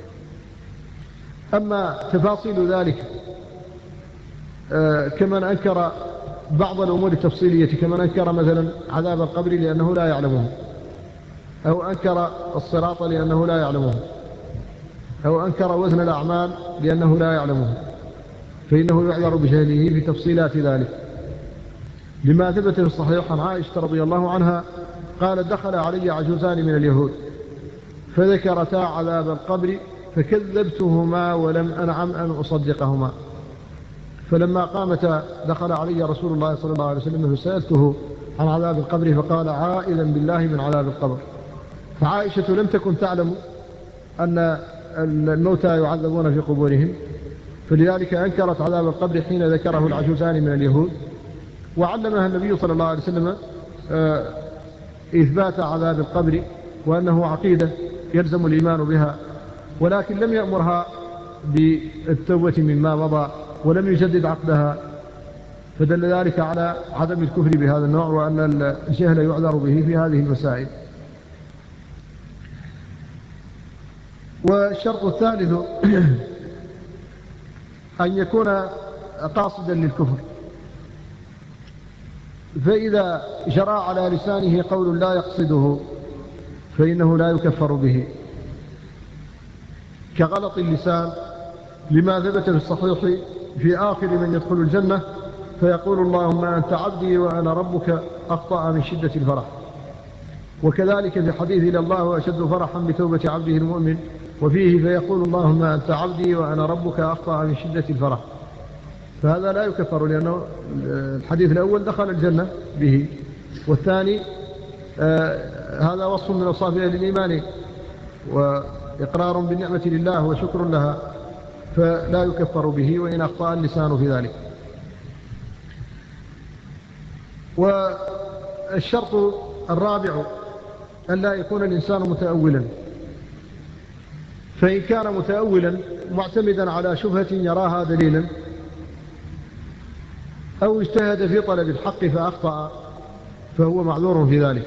أما تفاصيل ذلك كمن أنكر بعض الأمور التفصيلية، كمن أنكر مثلا عذاب القبر لأنه لا يعلمه، أو أنكر الصراط لأنه لا يعلمه، أو أنكر وزن الأعمال لأنه لا يعلمه، فإنه يعذر بجهله في تفصيلات ذلك. لما ثبت في الصحيح عن عائشة رضي الله عنها قالت: دخل علي عجوزان من اليهود فذكرتا عذاب القبر فكذبتهما ولم أنعم أن أصدقهما، فلما قامتا دخل علي رسول الله صلى الله عليه وسلم فسألته عن عذاب القبر فقال: عائذا بالله من عذاب القبر. فعائشة لم تكن تعلم أن الموتى يعذبون في قبورهم، فلذلك أنكرت عذاب القبر حين ذكره العجوزان من اليهود، وعلمها النبي صلى الله عليه وسلم إثبات عذاب القبر وأنه عقيدة يلزم الإيمان بها، ولكن لم يأمرها بالتوبة مما مضى ولم يجدد عقدها، فدل ذلك على عدم الكفر بهذا النوع، وأن الجهل يعذر به في هذه المسائل. والشرط الثالث أن يكون قاصدا للكفر، فإذا جرى على لسانه قول لا يقصده فإنه لا يكفر به، كغلط اللسان، لما ثبت في الصحيح في آخر من يدخل الجنة فيقول: اللهم أنت عبدي وأنا ربك، أخطأ من شدة الفرح. وكذلك في حديث إلى الله أشد فرحا بتوبة عبده المؤمن، وفيه فيقول: اللهم أنت عبدي وأنا ربك، أخطأ من شدة الفرح. فهذا لا يكفر، لأنه الحديث الأول دخل الجنة به، والثاني آه هذا وصف من أوصاف أهل الإيمان وإقرار بالنعمة لله وشكر لها، فلا يكفر به وإن أخطأ اللسان في ذلك. والشرط الرابع أن لا يكون الإنسان متأولا، فإن كان متأولا معتمدا على شبهة يراها دليلا، أو اجتهد في طلب الحق فأخطأ، فهو معذور في ذلك،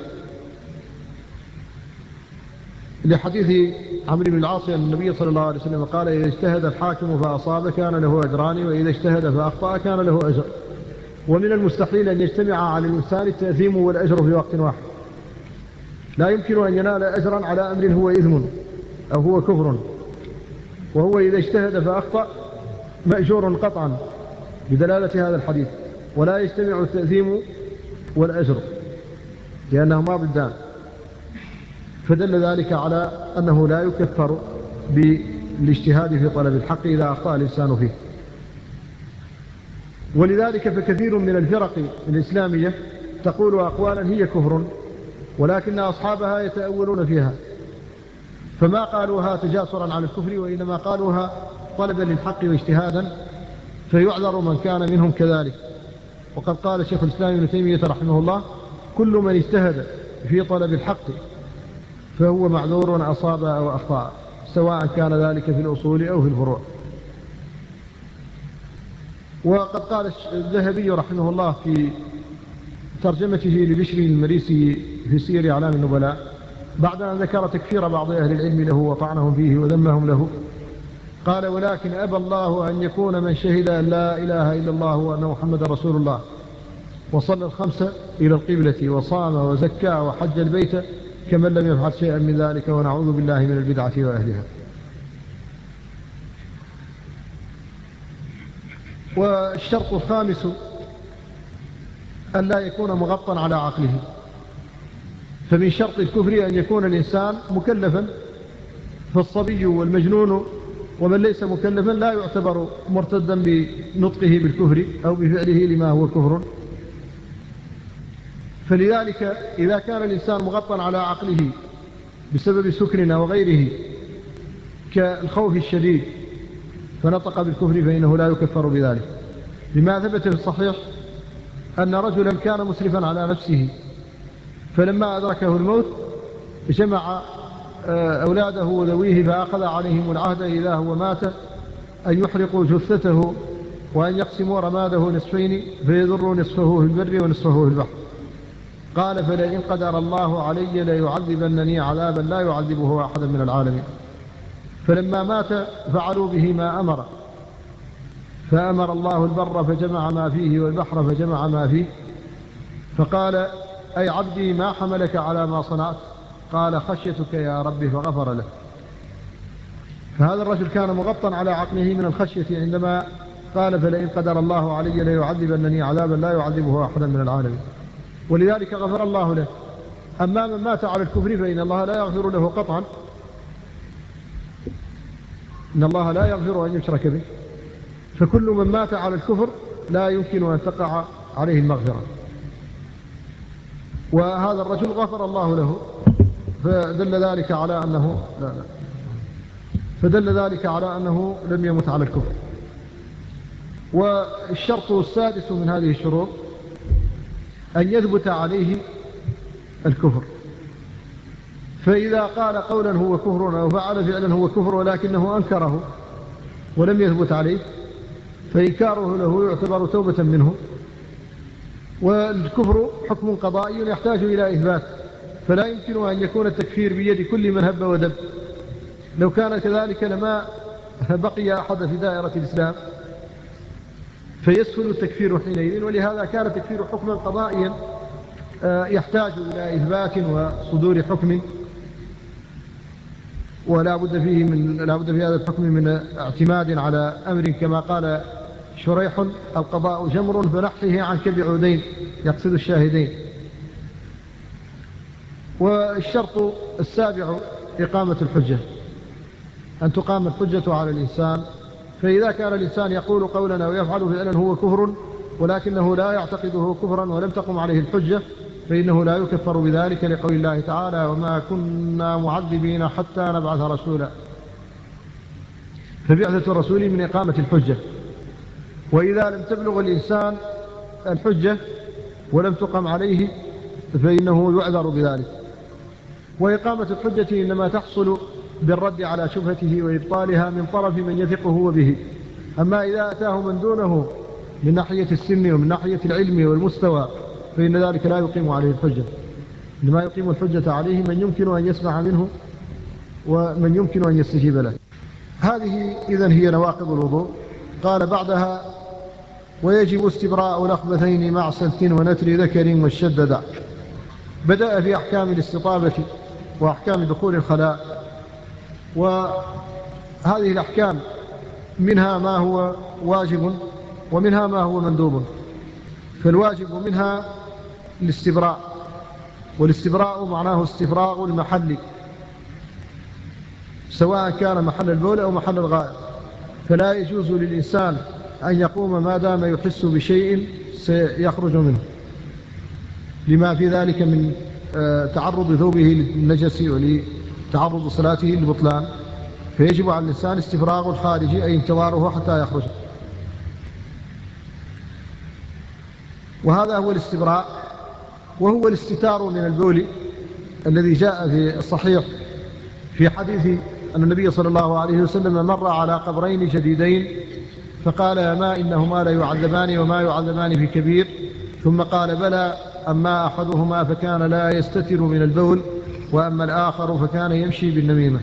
لحديث عمرو بن العاص أن النبي صلى الله عليه وسلم قال: إذا اجتهد الحاكم فأصاب كان له أجران، وإذا اجتهد فأخطأ كان له أجر. ومن المستحيل أن يجتمع على الإنسان التأثيم والأجر في وقت واحد، لا يمكن أن ينال أجرا على أمر هو إثم أو هو كفر، وهو إذا اجتهد فأخطأ مأجور قطعا بدلالة هذا الحديث، ولا يجتمع التأثيم والأجر لأنهما ضدان، فدل ذلك على أنه لا يكفر بالاجتهاد في طلب الحق إذا أخطأ الإنسان فيه. ولذلك فكثير من الفرق الإسلامية تقول أقوالا هي كفر، ولكن أصحابها يتأولون فيها، فما قالوها تجاسرا عن الكفر، وإنما قالوها طلبا للحق واجتهادا، فيعذر من كان منهم كذلك. وقد قال شيخ الإسلام ابن تيمية رحمه الله: كل من اجتهد في طلب الحق فهو معذور أصاب أو أخطأ، سواء كان ذلك في الأصول أو في الفروع. وقد قال الذهبي رحمه الله في ترجمته لبشر المريسي في سير أعلام النبلاء، بعد أن ذكر تكفير بعض أهل العلم له وطعنهم فيه وذمهم له، قال: ولكن أبى الله أن يكون من شهد أن لا إله إلا الله وأن محمد رسول الله، وصلى الخمسة إلى القبلة، وصام وزكى وحج البيت، كمن لم يفعل شيئا من ذلك، ونعوذ بالله من البدعة وأهلها. والشرط الخامس أن لا يكون مغطى على عقله. فمن شرط الكفر أن يكون الإنسان مكلفا، فالصبي والمجنون ومن ليس مكلفا لا يعتبر مرتدا بنطقه بالكفر أو بفعله لما هو كفر. فلذلك إذا كان الإنسان مغطى على عقله بسبب سكر أو غيره كالخوف الشديد فنطق بالكفر فإنه لا يكفر بذلك، لما ثبت في الصحيح أن رجلا كان مسرفا على نفسه، فلما أدركه الموت جمع أولاده وذويه فأخذ عليهم العهد إذا هو مات أن يحرقوا جثته وأن يقسموا رماده نصفين فيذروا نصفه في البر ونصفه في البحر. قال فلئن قدر الله علي ليعذبنني عذابا لا يعذبه أحدا من العالمين. فلما مات فعلوا به ما أمر، فأمر الله البر فجمع ما فيه والبحر فجمع ما فيه، فقال أي عبدي ما حملك على ما صنعت؟ قال خشيتك يا ربي فغفر له. فهذا الرجل كان مغطى على عقله من الخشية عندما قال فلئن قدر الله علي ليعذبنني عذابا لا يعذبه أحدا من العالمين، ولذلك غفر الله له. أما من مات على الكفر فإن الله لا يغفر له قطعا، إن الله لا يغفر أن يشرك به، فكل من مات على الكفر لا يمكن أن تقع عليه المغفرة. وهذا الرجل غفر الله له، فدل ذلك على أنه لا لا فدل ذلك على أنه لم يمت على الكفر. والشرط السادس من هذه الشروط أن يثبت عليه الكفر، فإذا قال قولا هو كفر أو فعل فعلا هو كفر ولكنه أنكره ولم يثبت عليه فإنكاره له يعتبر توبة منه. والكفر حكم قضائي يحتاج إلى إثبات، فلا يمكن أن يكون التكفير بيد كل من هب ودب. لو كان كذلك لما بقي أحد في دائرة الإسلام فيسهل التكفير حينئذ. ولهذا كان التكفير حكما قضائيا يحتاج إلى إثبات وصدور حكم، ولا بد فيه من لا بد في هذا الحكم من اعتماد على أمر كما قال شريح القضاء جمر فنحفه عنك بعودين، يقصد الشاهدين. والشرط السابع إقامة الحجة، أن تقام الحجة على الإنسان. فإذا كان الإنسان يقول قولا أو يفعل فعلا هو كفر ولكنه لا يعتقده كفرا ولم تقم عليه الحجة فإنه لا يكفر بذلك، لقول الله تعالى وما كنا معذبين حتى نبعث رسولا. فبعثة الرسول من إقامة الحجة. وإذا لم تبلغ الإنسان الحجة ولم تقم عليه فإنه يعذر بذلك. وإقامة الحجة إنما تحصل بالرد على شبهته وإبطالها من طرف من يثق هو به. أما إذا أتاه من دونه من ناحية السن ومن ناحية العلم والمستوى فإن ذلك لا يقيم عليه الحجة، لما يقيم الحجة عليه من يمكن أن يسمع منه ومن يمكن أن يستجيب له. هذه إذن هي نواقض الوضوء. قال بعدها ويجب استبراء الأخبثين مع سلت ونتر ذكر والشدد. بدأ في أحكام الاستطابة وأحكام دخول الخلاء، وهذه الأحكام منها ما هو واجب ومنها ما هو مندوب. فالواجب منها الاستبراء، والاستبراء معناه استفراغ المحل سواء كان محل البول أو محل الغائط، فلا يجوز للإنسان أن يقوم ما دام يحس بشيء سيخرج منه، لما في ذلك من تعرض ثوبه للنجس ولتعرض صلاته للبطلان. فيجب على الإنسان استفراغ الخارج أي انتظاره حتى يخرج. وهذا هو الاستبراء، وهو الاستتار من البول الذي جاء في الصحيح في حديث أن النبي صلى الله عليه وسلم مر على قبرين جديدين فقال يا ما إنهما لا يعذبان وما يعذبان في كبير، ثم قال بلى أما أحدهما فكان لا يستتر من البول وأما الآخر فكان يمشي بالنميمة.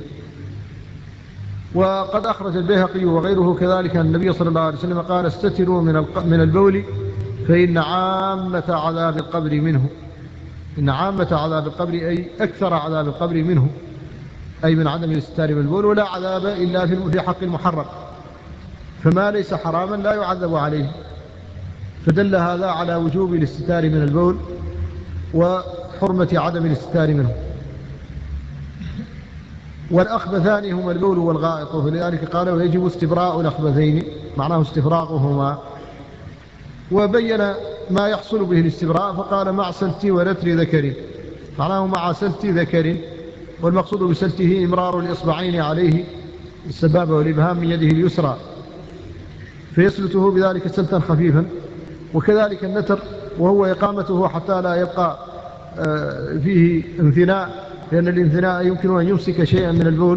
وقد أخرج البيهقي وغيره كذلك أن النبي صلى الله عليه وسلم قال استتروا من من البول فإن عامة عذاب القبر منه. إن عامة عذاب القبر أي أكثر عذاب القبر منه، أي من عدم الاستتار من البول، ولا عذاب إلا في حق المحرم. فما ليس حراما لا يعذب عليه، فدل هذا على وجوب الاستتار من البول وحرمة عدم الاستتار منه. والأخبثان هما البول والغائط، فلذلك قال ويجب استبراء الأخبثين، معناه استفراغهما. وبين ما يحصل به الاستبراء فقال مع سلت ونتر ذكر، معناه مع سلت ذكر، والمقصود بسلته إمرار الإصبعين عليه السبابة والإبهام من يده اليسرى فيسلته بذلك سلتا خفيفا. وكذلك النتر وهو إقامته حتى لا يبقى فيه انثناء، لأن الانثناء يمكن أن يمسك شيئا من البول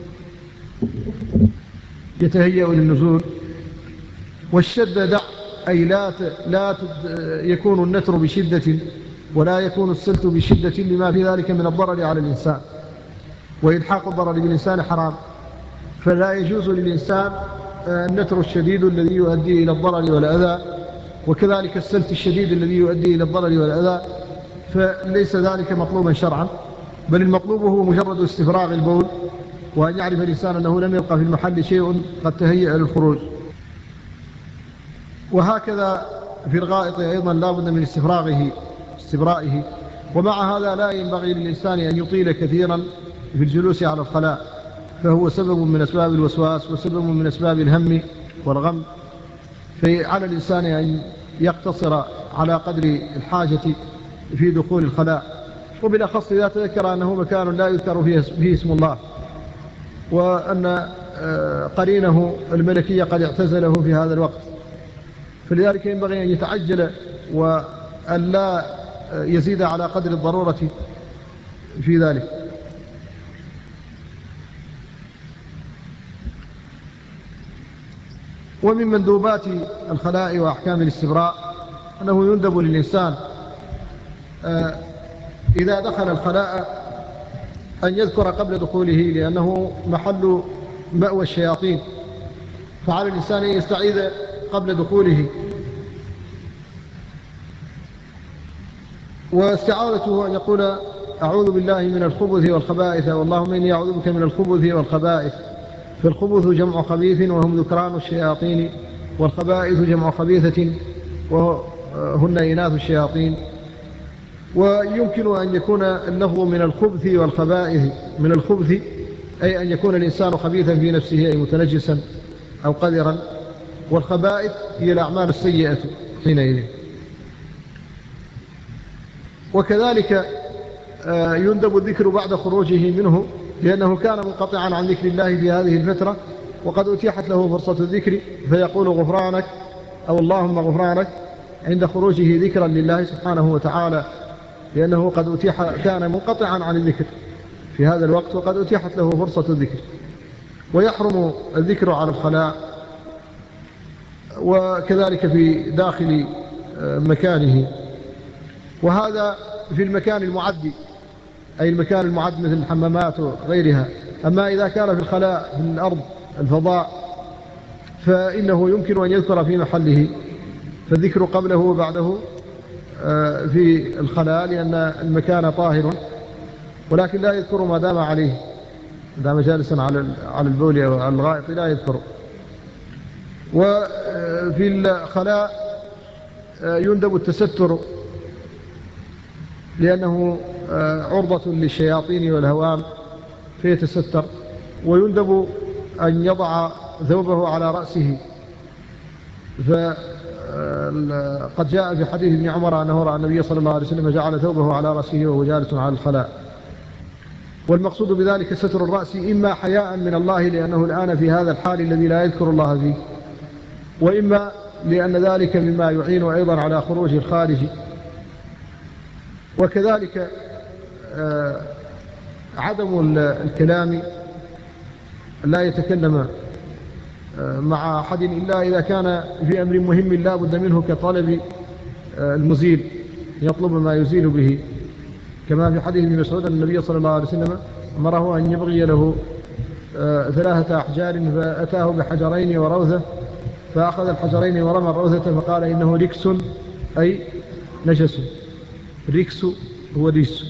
يتهيأ للنزول. والشد دع، أي لا لا يكون النتر بشدة ولا يكون السلت بشدة لما في ذلك من الضرر على الإنسان، وإلحاق الضرر بالإنسان حرام، فلا يجوز للإنسان النتر الشديد الذي يؤدي إلى الضرر والأذى، وكذلك السلت الشديد الذي يؤدي إلى الضرر والأذى، فليس ذلك مطلوبا شرعا، بل المطلوب هو مجرد استفراغ البول، وأن يعرف الإنسان أنه لم يبقى في المحل شيء قد تهيأ للخروج. وهكذا في الغائط أيضا لا بد من استفراغه استبرائه. ومع هذا لا ينبغي للإنسان أن يطيل كثيرا في الجلوس على الخلاء، فهو سبب من أسباب الوسواس وسبب من أسباب الهم والغم، فعلى الإنسان أن يقتصر على قدر الحاجة في دخول الخلاء، وبالأخص إذا تذكر أنه مكان لا يذكر فيه اسم الله، وأن قرينه الملكي قد اعتزله في هذا الوقت، فلذلك ينبغي أن يتعجل وأن لا يزيد على قدر الضرورة في ذلك. ومن مندوبات الخلاء وأحكام الاستبراء أنه يندب للإنسان إذا دخل الخلاء أن يذكر قبل دخوله، لأنه محل مأوى الشياطين، فعلى الإنسان أن يستعيذ قبل دخوله. واستعاذته أن يقول أعوذ بالله من الخبث والخبائث، واللهم إني أعوذ بك من الخبث والخبائث. فالخبث جمع خبيث وهم ذكران الشياطين، والخبائث جمع خبيثة وهن إناث الشياطين. ويمكن أن يكون اللفظ من الخبث والخبائث، من الخبث أي أن يكون الإنسان خبيثا في نفسه أي متنجسا أو قذرا، والخبائث هي الأعمال السيئة حينئذ. وكذلك يندب الذكر بعد خروجه منه، لأنه كان منقطعا عن ذكر الله في هذه الفترة، وقد أتيحت له فرصة الذكر فيقول غفرانك أو اللهم غفرانك عند خروجه ذكرا لله سبحانه وتعالى، لأنه قد أتيح كان منقطعا عن الذكر في هذا الوقت، وقد أتيحت له فرصة الذكر. ويحرم الذكر على الخلاء، وكذلك في داخل مكانه، وهذا في المكان المعد، أي المكان المعد مثل الحمامات وغيرها. أما إذا كان في الخلاء في الأرض الفضاء فإنه يمكن أن يذكر في محله، فالذكر قبله وبعده في الخلاء، لأن المكان طاهر، ولكن لا يذكر ما دام عليه، دام جالسا على على البول أو على الغائط لا يذكر. وفي الخلاء يندب التستر، لأنه عرضة للشياطين والهوام فيتستر. ويندب أن يضع ثوبه على رأسه، فقد جاء في حديث ابن عمر أنه رأى النبي صلى الله عليه وسلم جعل ثوبه على رأسه وهو جالس على الخلاء. والمقصود بذلك ستر الرأس، إما حياء من الله لأنه الآن في هذا الحال الذي لا يذكر الله فيه، وإما لأن ذلك مما يعين أيضا على خروج الخارج. وكذلك عدم الكلام، لا يتكلم مع أحد إلا إذا كان في أمر مهم لا بد منه، كطلب المزيل، يطلب ما يزيل به، كما في حديث ابن مسعود أن النبي صلى الله عليه وسلم أمره أن يبغي له ثلاثة أحجار، فأتاه بحجرين وروثة، فأخذ الحجرين ورمى الروثة فقال إنه ركس أي نجس، ركس هو ريس.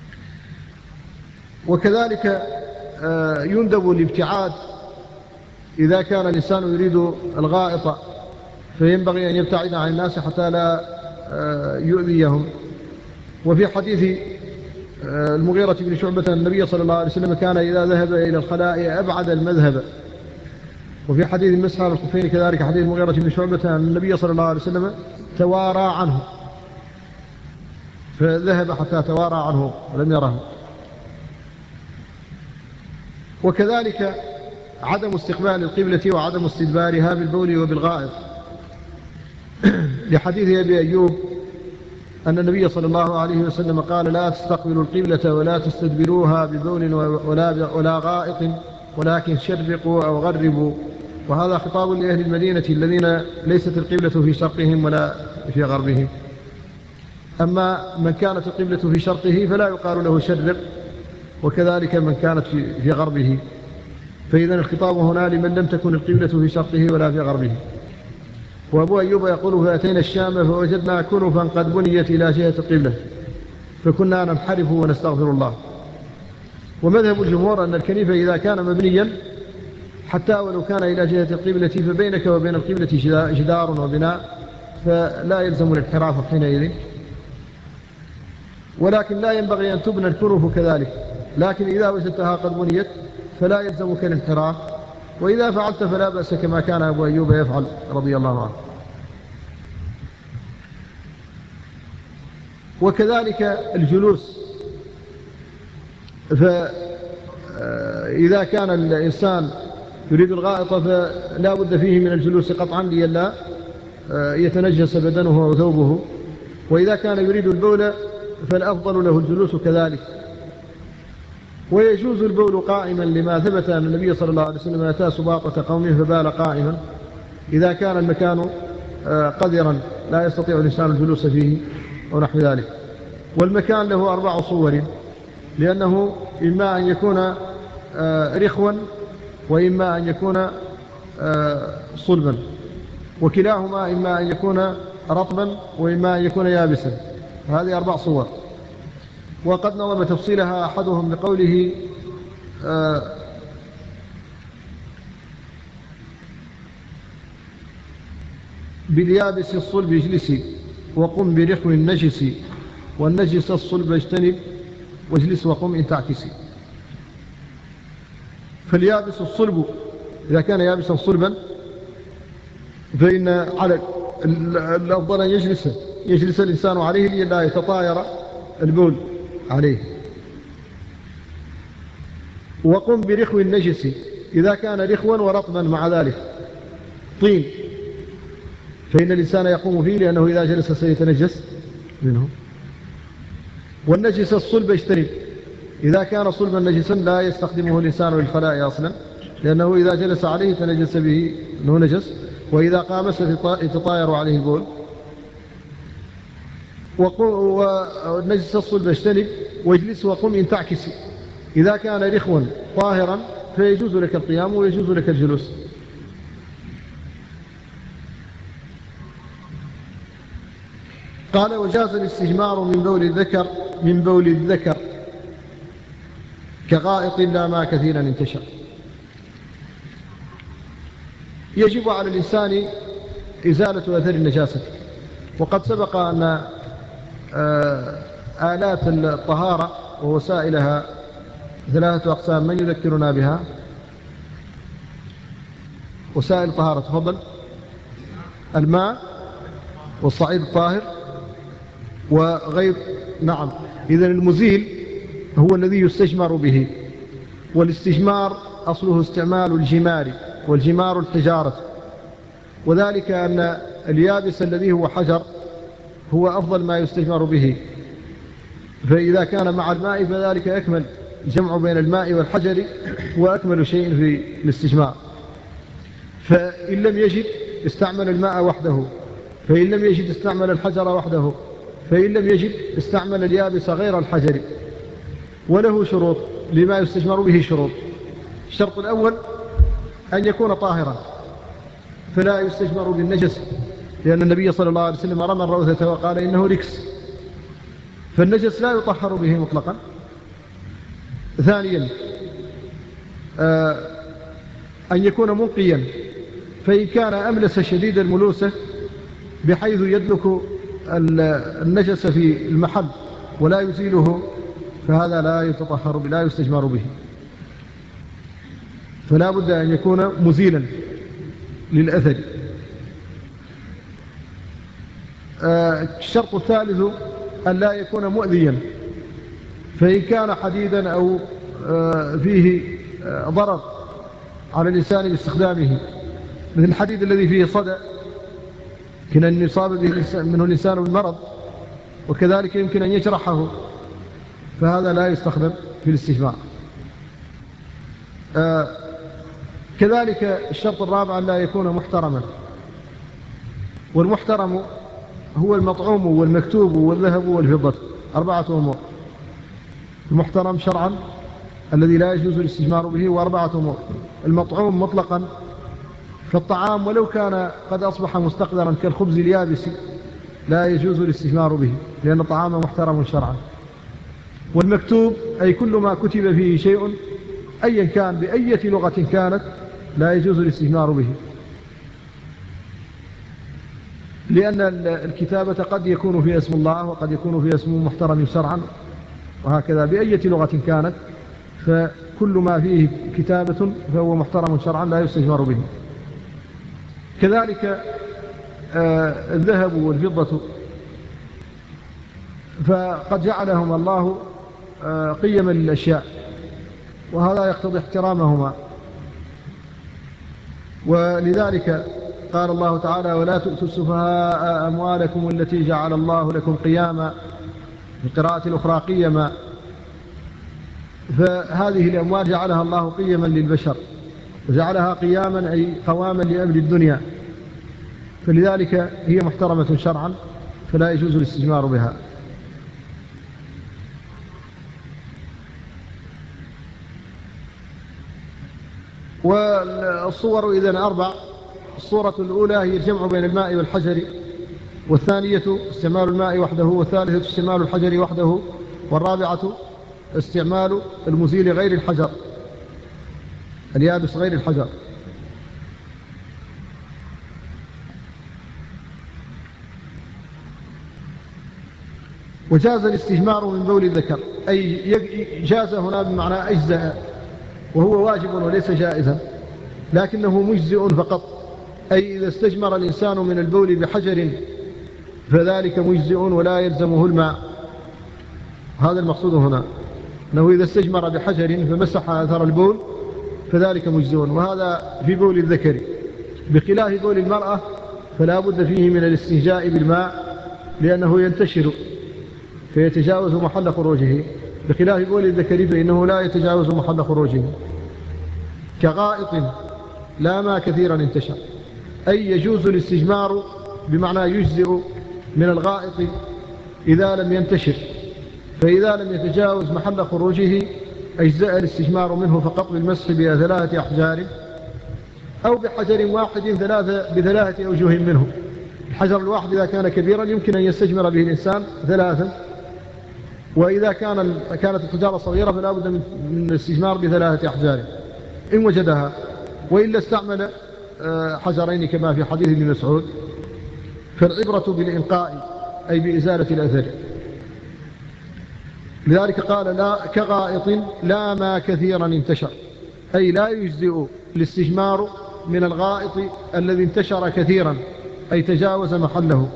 وكذلك يندب الابتعاد إذا كان الإنسان يريد الغائط فينبغي أن يبتعد عن الناس حتى لا يؤذيهم. وفي حديث المغيرة بن شعبة النبي صلى الله عليه وسلم كان إذا ذهب إلى الخلاء أبعد المذهب. وفي حديث مسح الخفين كذلك حديث المغيرة بن شعبة النبي صلى الله عليه وسلم توارى عنه، فذهب حتى توارى عنه ولم يره. وكذلك عدم استقبال القبلة وعدم استدبارها بالبول وبالغائط، لحديث أبي أيوب أن النبي صلى الله عليه وسلم قال: لا تستقبلوا القبلة ولا تستدبروها ببول ولا, ولا غائط ولكن شرقوا أو غربوا. وهذا خطاب لأهل المدينة الذين ليست القبلة في شرقهم ولا في غربهم. أما من كانت القبلة في شرقه فلا يقال له شرق، وكذلك من كانت في غربه. فإذا الخطاب هنا لمن لم تكن القبلة في شرقه ولا في غربه. وأبو أيوب يقول: فأتينا الشام فوجدنا كنفا قد بنيت إلى جهة القبلة فكنا ننحرف ونستغفر الله. ومذهب الجمهور أن الكنيف إذا كان مبنيا حتى ولو كان إلى جهة القبلة فبينك وبين القبلة جدار وبناء فلا يلزم الانحراف حينئذ، ولكن لا ينبغي أن تبنى الكنوف كذلك. لكن إذا وجدتها قد بنيت فلا يلزمك الانحراف، وإذا فعلت فلا بأس كما كان أبو أيوب يفعل رضي الله عنه. وكذلك الجلوس، فإذا كان الإنسان يريد الغائط فلا بد فيه من الجلوس قطعا لئلا يتنجس بدنه أو ثوبه. وإذا كان يريد البول فالأفضل له الجلوس كذلك. ويجوز البول قائما لما ثبت أن النبي صلى الله عليه وسلم أتى سباطة قومه فبال قائما إذا كان المكان قذرا لا يستطيع الإنسان الجلوس فيه أو نحو ذلك. والمكان له أربع صور، لأنه إما أن يكون رخوا وإما أن يكون صلبا، وكلاهما إما أن يكون رطبا وإما أن يكون يابسا. هذه أربع صور. وقد نظم تفصيلها أحدهم بقوله: باليابس الصلب اجلسي وقم برخو النجس والنجس الصلب اجتنب واجلس وقم إن تعكسي. فاليابس الصلب إذا كان يابسا صلبا فإن على الأفضل أن يجلس يجلس الإنسان عليه لئلا يتطاير البول عليه. وقم برخو النجس إذا كان رخوا ورطبا مع ذلك طين فإن الإنسان يقوم فيه لأنه إذا جلس سيتنجس منه. والنجس الصلب اجتنب إذا كان صلبا نجسا لا يستخدمه الإنسان للخلاء أصلا، لأنه إذا جلس عليه تنجس به أنه نجس، وإذا قام يتطاير عليه البول. والنجس الصلب اجتنب واجلس وقم إن تعكسي إذا كان رخوا طاهرا فيجوز لك القيام ويجوز لك الجلوس. قال: وجاز الاستجمار من بول الذكر من بول الذكر كغائط لا ما كثيرا انتشر. يجب على الإنسان إزالة أثر النجاسة. وقد سبق أن آلات الطهارة ووسائلها ثلاثة أقسام. من يذكرنا بها؟ وسائل الطهارة، تفضل. الماء والصعيد الطاهر وغير. نعم. إذن المزيل هو الذي يستجمر به. والاستجمار أصله استعمال الجمار، والجمار الحجارة، وذلك أن اليابس الذي هو حجر هو أفضل ما يستجمر به، فإذا كان مع الماء فذلك أكمل. الجمع بين الماء والحجر هو أكمل شيء في الاستجمار. فإن لم يجد استعمل الماء وحده، فإن لم يجد استعمل الحجر وحده، فإن لم يجد استعمل اليابس غير الحجر. وله شروط لما يستجمر به شروط. الشرط الأول أن يكون طاهرا، فلا يستجمر بالنجس، لأن النبي صلى الله عليه وسلم رمى الروثة وقال إنه ركس، فالنجس لا يطهر به مطلقا. ثانيا أن يكون منقيا، فإن كان أملس شديد الملوسة بحيث يدلك النجس في المحل ولا يزيله، فهذا لا يتطهر لا يستجمر به، فلا بد أن يكون مزيلا للأثر. الشرط الثالث أن لا يكون مؤذيا، فإن كان حديدا أو فيه ضرر على الإنسان باستخدامه، مثل الحديد الذي فيه صدى يمكن أن يصاب منه الإنسان بالمرض، وكذلك يمكن أن يجرحه، فهذا لا يستخدم في الاستجمار. آه كذلك الشرط الرابع أن لا يكون محترما، والمحترم هو المطعوم والمكتوب والذهب والفضة، أربعة أمور. المحترم شرعا الذي لا يجوز الاستجمار به، وأربعة أمور. المطعوم مطلقا، فالطعام ولو كان قد أصبح مستقدرا كالخبز اليابس لا يجوز الاستجمار به، لأن الطعام محترم شرعا. والمكتوب أي كل ما كتب فيه شيء أيا كان بأية لغة كانت لا يجوز الاستجمار به، لأن الكتابة قد يكون فيها اسم الله وقد يكون فيها اسم محترم شرعا، وهكذا بأية لغة كانت، فكل ما فيه كتابة فهو محترم شرعا لا يستجمر به. كذلك آه الذهب والفضة، فقد جعلهم الله آه قيما للأشياء، وهذا يقتضي احترامهما، ولذلك قال الله تعالى: ولا تؤتوا السفهاء أموالكم التي جعل الله لكم قياما، في القراءة الأخرى قيما. فهذه الأموال جعلها الله قيما للبشر، وجعلها قياما أي قواما لأمر الدنيا، فلذلك هي محترمة شرعا فلا يجوز الاستجمار بها. والصور إذن أربع. الصورة الأولى هي الجمع بين الماء والحجر، والثانية استعمال الماء وحده، والثالثة استعمال الحجر وحده، والرابعة استعمال المزيل غير الحجر، اليابس غير الحجر. وجاز الاستجمار من بول الذكر، أي جاز هنا بمعنى أجزأ، وهو واجب وليس جائزا، لكنه مجزئ فقط، أي إذا استجمر الإنسان من البول بحجر فذلك مجزئ ولا يلزمه الماء. هذا المقصود هنا، أنه إذا استجمر بحجر فمسح أثر البول فذلك مجزئ، وهذا في بول الذكر، بخلاف بول المرأة فلا بد فيه من الاستنجاء بالماء لأنه ينتشر فيتجاوز محل خروجه، بخلاف بول الذكر فإنه لا يتجاوز محل خروجه. كغائط لا ما كثيرا انتشر، أي يجوز الاستجمار بمعنى يجزئ من الغائط إذا لم ينتشر، فإذا لم يتجاوز محل خروجه أجزاء الاستجمار منه فقط بالمسح بثلاثة أحجار أو بحجر واحد ثلاثة بثلاثة أوجه منه. الحجر الواحد إذا كان كبيرا يمكن أن يستجمر به الإنسان ثلاثا، وإذا كان كانت الحجارة صغيرة فلا بد من الاستجمار بثلاثة أحجار إن وجدها، وإلا استعمل حجرين كما في حديث ابن مسعود. فالعبرة بالإنقاء أي بإزالة الأثر. لذلك قال: لا كغائط لا ما كثيرا انتشر، أي لا يجزئ الاستجمار من الغائط الذي انتشر كثيرا، أي تجاوز محله.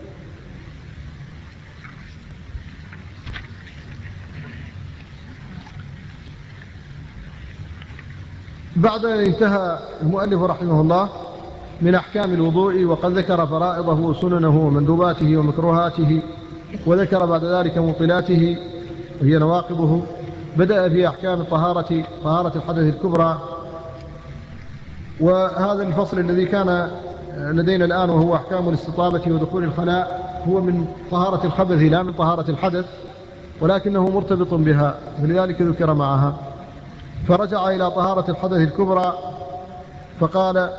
بعد أن انتهى المؤلف رحمه الله من أحكام الوضوء، وقد ذكر فرائضه وسننه ومندوباته ومكروهاته، وذكر بعد ذلك مبطلاته وهي نواقضه، بدأ في أحكام الطهارة، طهارة الحدث الكبرى. وهذا الفصل الذي كان لدينا الآن وهو أحكام الاستطابة ودخول الخلاء هو من طهارة الخبث لا من طهارة الحدث، ولكنه مرتبط بها، فلذلك ذكر معها. فرجع إلى طهارة الحدث الكبرى فقال: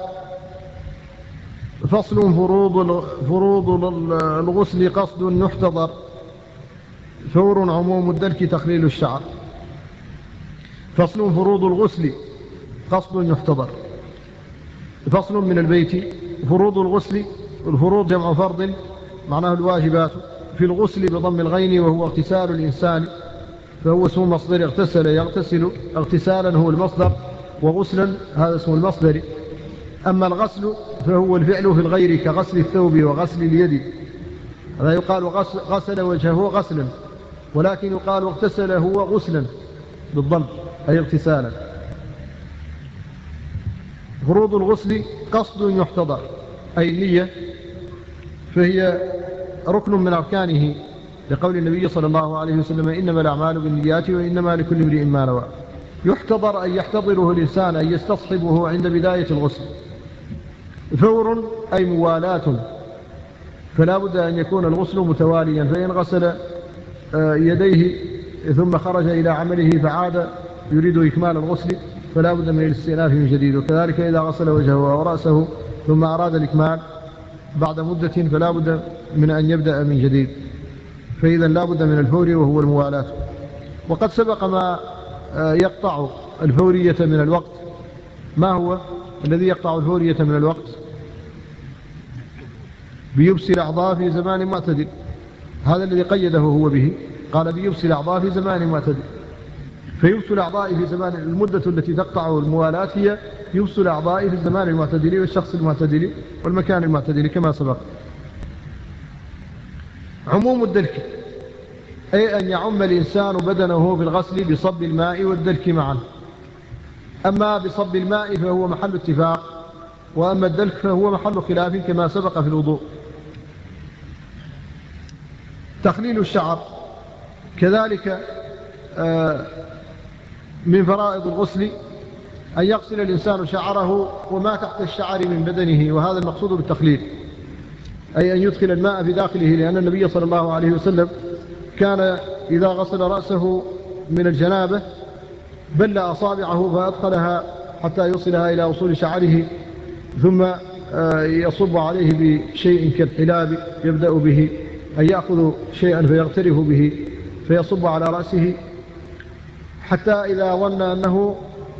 فصل فروض فروض الغسل قصد يحتضر، فور عموم الدلك تخليل الشعر. فصل فروض الغسل قصد يحتضر، فصل من البيت. فروض الغسل. الفروض جمع فرض معناه الواجبات. في الغسل بضم الغين وهو اغتسال الإنسان، فهو اسم مصدر اغتسل يغتسل، اغتسالا هو المصدر وغسلا هذا اسم المصدر. أما الغسل فهو الفعل في الغير كغسل الثوب وغسل اليد، هذا يقال غسل وجهه غسلا، ولكن يقال اغتسل هو غسلا بالضم أي اغتسالا. فروض الغسل قصد يحتضر أي النية، فهي ركن من أركانه لقول النبي صلى الله عليه وسلم إنما الأعمال بالنيات وإنما لكل امرئ ما نوى. يحتضر أن يحتضره الإنسان أن يستصحبه عند بداية الغسل. فور أي موالاة، فلا بد أن يكون الغسل متواليا، فإن غسل يديه ثم خرج إلى عمله فعاد يريد إكمال الغسل فلا بد من الاستئناف من جديد. وكذلك إذا غسل وجهه أو رأسه ثم أراد الإكمال بعد مدة فلا بد من أن يبدأ من جديد، فإذا لا بد من الفور وهو الموالاة. وقد سبق ما يقطع الفورية من الوقت. ما هو الذي يقطع الفورية من الوقت؟ بيبسي الأعضاء في زمان معتدل، هذا الذي قيده هو به، قال بيبسي الأعضاء في زمان معتدل. فيبسي الأعضاء في زمان، المدة التي تقطع الموالاة هي يبسي الأعضاء في الزمان المعتدل والشخص المعتدل والمكان المعتدل كما سبق. عموم الدلك أي أن يعم الإنسان بدنه بالغسل بصب الماء والدلك معا. أما بصب الماء فهو محل اتفاق، وأما الدلك فهو محل خلاف كما سبق في الوضوء. تخليل الشعر كذلك من فرائض الغسل أن يغسل الإنسان شعره وما تحت الشعر من بدنه، وهذا المقصود بالتخليل، أي أن يدخل الماء في داخله، لأن النبي صلى الله عليه وسلم كان إذا غسل رأسه من الجنابة بل أصابعه فأدخلها حتى يوصلها إلى أصول شعره، ثم يصب عليه بشيء كالحلاب يبدأ به، أن يأخذ شيئا فيغترف به فيصب على رأسه حتى إذا ظن أنه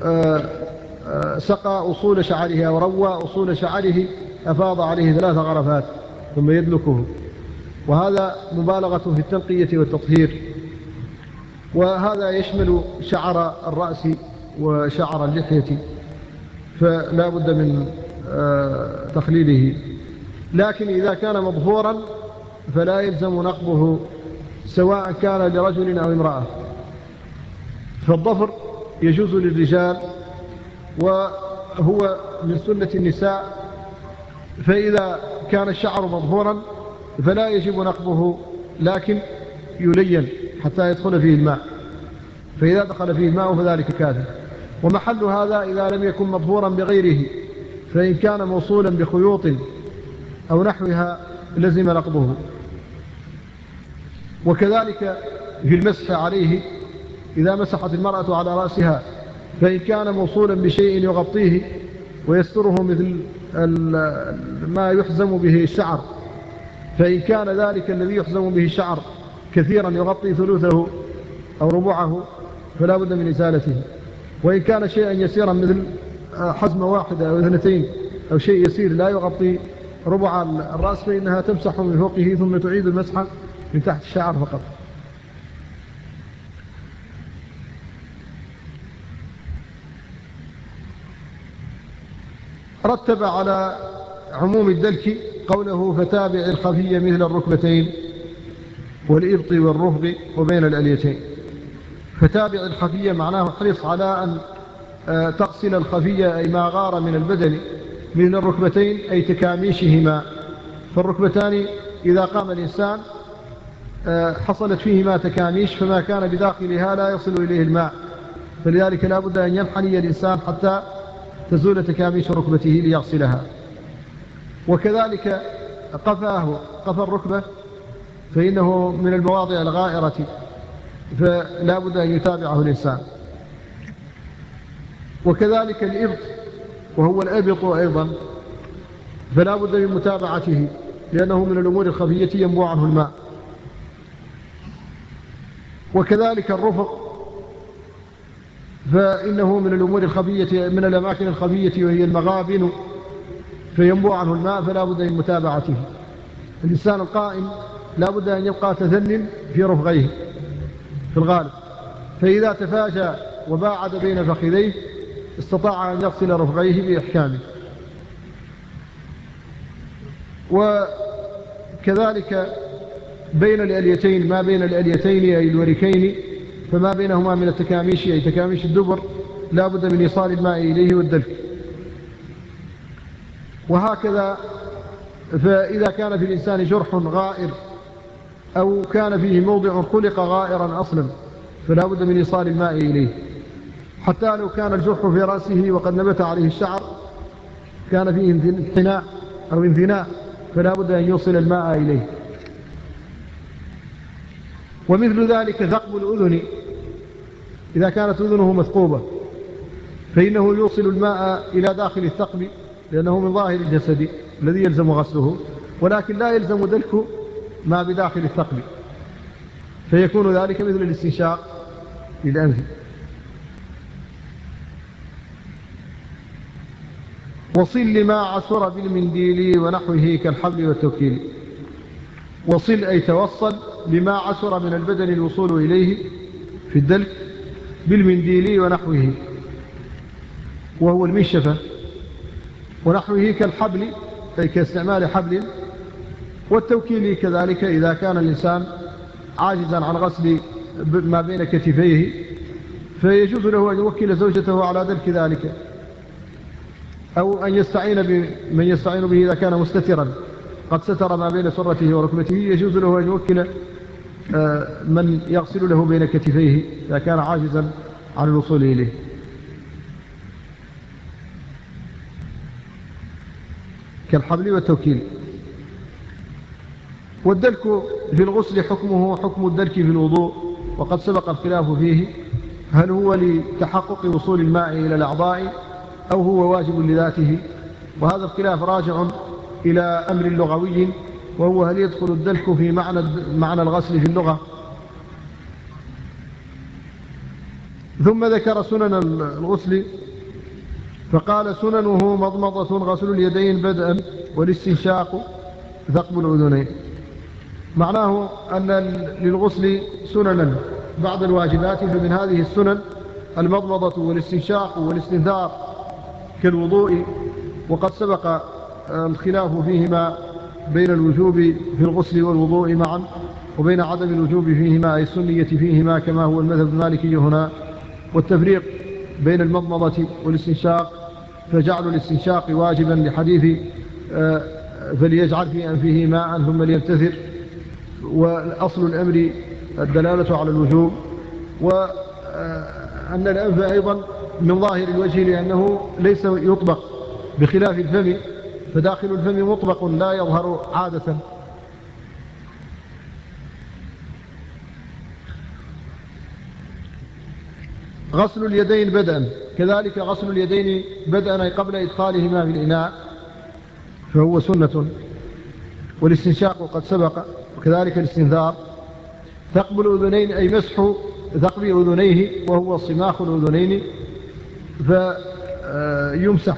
سقى أصول شعره أو روى أصول شعره أفاض عليه ثلاث غرفات ثم يدلكه، وهذا مبالغة في التنقية والتطهير. وهذا يشمل شعر الرأس وشعر اللحية، فلا بد من تخليله. لكن إذا كان مظهورا فلا يلزم نقضه سواء كان لرجل أو امرأة. فالظفر يجوز للرجال وهو من سنة النساء، فإذا كان الشعر مظهورا فلا يجب نقضه لكن يلين حتى يدخل فيه الماء، فإذا دخل فيه الماء فذلك كافي. ومحل هذا إذا لم يكن مظهورا بغيره، فإن كان موصولا بخيوط أو نحوها لزم نقضه. وكذلك في المسح عليه إذا مسحت المرأة على رأسها، فإن كان موصولا بشيء يغطيه ويستره مثل ما يحزم به الشعر، فإن كان ذلك الذي يحزم به الشعر كثيرا يغطي ثلثه أو ربعه فلا بد من إزالته. وإن كان شيئا يسيرا مثل حزمة واحدة أو اثنتين أو شيء يسير لا يغطي ربع الرأس فإنها تمسح من فوقه ثم تعيد المسح من تحت الشعر فقط. رتب على عموم الدلك قوله فتابع الخفية مثل الركبتين والإبط والرفق وبين الأليتين. فتابع الخفية معناه حرص على أن تغسل الخفية أي ما غار من البدن مثل الركبتين أي تكاميشهما، فالركبتان إذا قام الإنسان حصلت فيهما تكاميش، فما كان بداخلها لا يصل إليه الماء، فلذلك لا بد أن ينحني الإنسان حتى تزول تكاميش ركبته ليغسلها. وكذلك قفاه قفى الركبة فإنه من المواضع الغائرة فلا بد أن يتابعه الإنسان. وكذلك الإبط وهو الأبط أيضا فلا بد من متابعته لأنه من الأمور الخفية ينبوع عنه الماء. وكذلك الرفق فإنه من الأمور الخفية من الأماكن الخفية وهي المغابن فينبوع عنه الماء فلا بد من متابعته. الإنسان القائم لا بد أن يبقى تذنل في رفغيه في الغالب، فإذا تفاجأ وباعد بين فخذيه استطاع أن يغسل رفغيه بإحكامه. وكذلك بين الأليتين، ما بين الأليتين أي الوركين فما بينهما من التكاميش أي تكاميش الدبر لا بد من إيصال الماء إليه والدلك. وهكذا فإذا كان في الإنسان جرح غائر أو كان فيه موضع خلق غائرا أصلا فلا بد من إيصال الماء إليه، حتى لو كان الجرح في رأسه وقد نبت عليه الشعر كان فيه انحناء أو انثناء فلا بد أن يوصل الماء إليه. ومثل ذلك ثقب الأذن، إذا كانت أذنه مثقوبة فإنه يوصل الماء إلى داخل الثقب لأنه من ظاهر الجسد الذي يلزم غسله، ولكن لا يلزم دلك ما بداخل الثقب، فيكون ذلك مثل الاستنشاق للأنف. وصل لما عسر بالمنديل ونحوه كالحبل والتوكيل. وصل أي توصل لما عسر من البدن الوصول إليه في الدلك بالمنديل ونحوه وهو المنشفة، ونحوه كالحبل أي كاستعمال حبل، والتوكيل كذلك إذا كان الإنسان عاجزا عن غسل ما بين كتفيه فيجوز له أن يوكل زوجته على دلك ذلك، أو أن يستعين بمن يستعين به إذا كان مستترا قد ستر ما بين سرته وركبته يجوز له أن يوكل من يغسل له بين كتفيه إذا كان عاجزا عن الوصول إليه. كالحبل والتوكيل. والدلك في الغسل حكمه حكم الدلك في الوضوء، وقد سبق الخلاف فيه هل هو لتحقق وصول الماء إلى الأعضاء أو هو واجب لذاته، وهذا الخلاف راجع إلى أمر لغوي وهو هل يدخل الدلك في معنى معنى الغسل في اللغة. ثم ذكر سنن الغسل فقال سننه مضمضة غسل اليدين بدءا والاستنشاق ثقب الأذنين. معناه أن للغسل سننا بعد الواجبات، فمن هذه السنن المضمضة والاستنشاق والاستنثار كالوضوء، وقد سبق الخلاف فيهما بين الوجوب في الغسل والوضوء معا وبين عدم الوجوب فيهما أي السنية فيهما كما هو المذهب المالكي هنا، والتفريق بين المضمضة والاستنشاق فجعل الاستنشاق واجبا لحديث فليجعل في أنفه ماء ثم ليبتثر، والأصل الأمر الدلالة على الوجوب، وأن الأنف أيضا من ظاهر الوجه لأنه ليس يطبق بخلاف الفم، فداخل الفم مطبق لا يظهر عادة. غسل اليدين بدءا، كذلك غسل اليدين بدءا أي قبل إدخالهما في الإناء فهو سنة، والاستنشاق قد سبق، وكذلك الاستنثار. ثقب الأذنين أي مسح ثقب أذنيه وهو صماخ الأذنين فيمسح.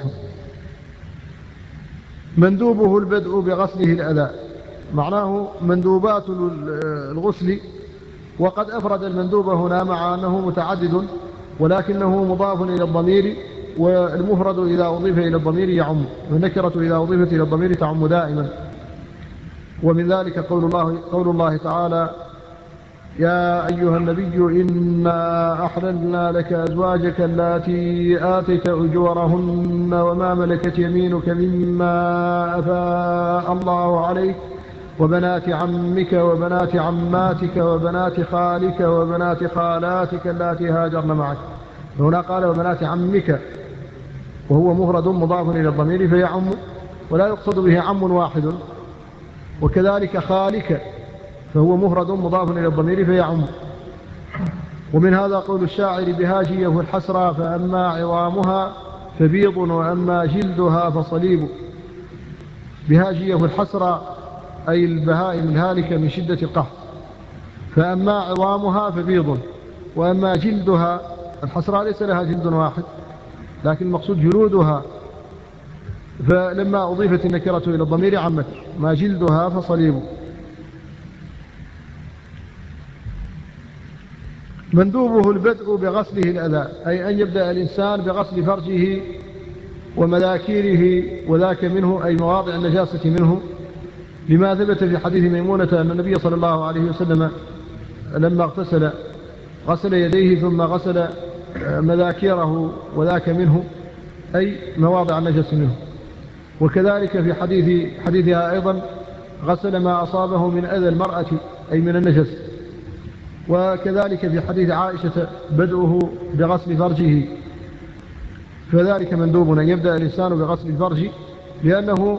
مندوبه البدء بغسله الأذى، معناه مندوبات الغسل، وقد أفرد المندوب هنا مع أنه متعدد ولكنه مضاف إلى الضمير، والمفرد إذا أضيف إلى الضمير يعم، والنكرة إذا أضيفت إلى الضمير تعم دائما. ومن ذلك قول الله, قول الله تعالى يا أيها النبي إنا أحللنا لك أزواجك اللاتي آتيت أجورهن وما ملكت يمينك مما أفاء الله عليك وبنات عمك وبنات عماتك وبنات خالك وبنات خالاتك اللاتي هاجرن معك. هنا قال وبنات عمك وهو مفرد مضاف إلى الضمير فيعم، ولا يقصد به عم واحد. وكذلك خالك فهو مفرد مضاف إلى الضمير فيعم. ومن هذا قول الشاعر بهاجيه الحسرى فأما عظامها فبيض وأما جلدها فصليب. بهاجيه الحسرى أي البهائم الهالكة من شدة القهر، فأما عظامها فبيض وأما جلدها، الحسرى ليس لها جلد واحد لكن المقصود جلودها فلما أضيفت النكرة إلى الضمير عمت، ما جلدها فصليب. مندوبه البدء بغسله الأذى، أي أن يبدأ الإنسان بغسل فرجه ومذاكيره وذاك منه، أي مواضع النجاسة منه، لما ثبت في حديث ميمونة أن النبي صلى الله عليه وسلم لما اغتسل غسل يديه ثم غسل مذاكيره وذاك منه، أي مواضع النجس منه. وكذلك في حديث حديثها أيضا غسل ما أصابه من أذى المرأة أي من النجس. وكذلك في حديث عائشة بدءه بغسل فرجه، فذلك مندوب أن يبدأ الإنسان بغسل الفرج، لأنه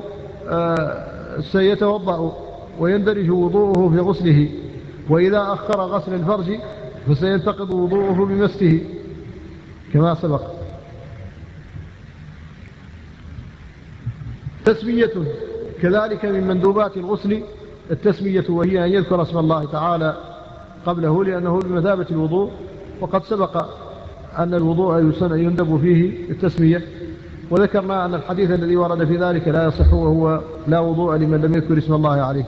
سيتوضأ ويندرج وضوءه في غسله، وإذا أخر غسل الفرج فسينتقض وضوءه بمسه كما سبق. تسمية كذلك من مندوبات الغسل التسمية، وهي أن يذكر اسم الله تعالى قبله، لأنه بمثابة الوضوء، وقد سبق أن الوضوء يندب فيه التسمية، وذكرنا أن الحديث الذي ورد في ذلك لا يصح، وهو لا وضوء لمن لم يذكر اسم الله عليه.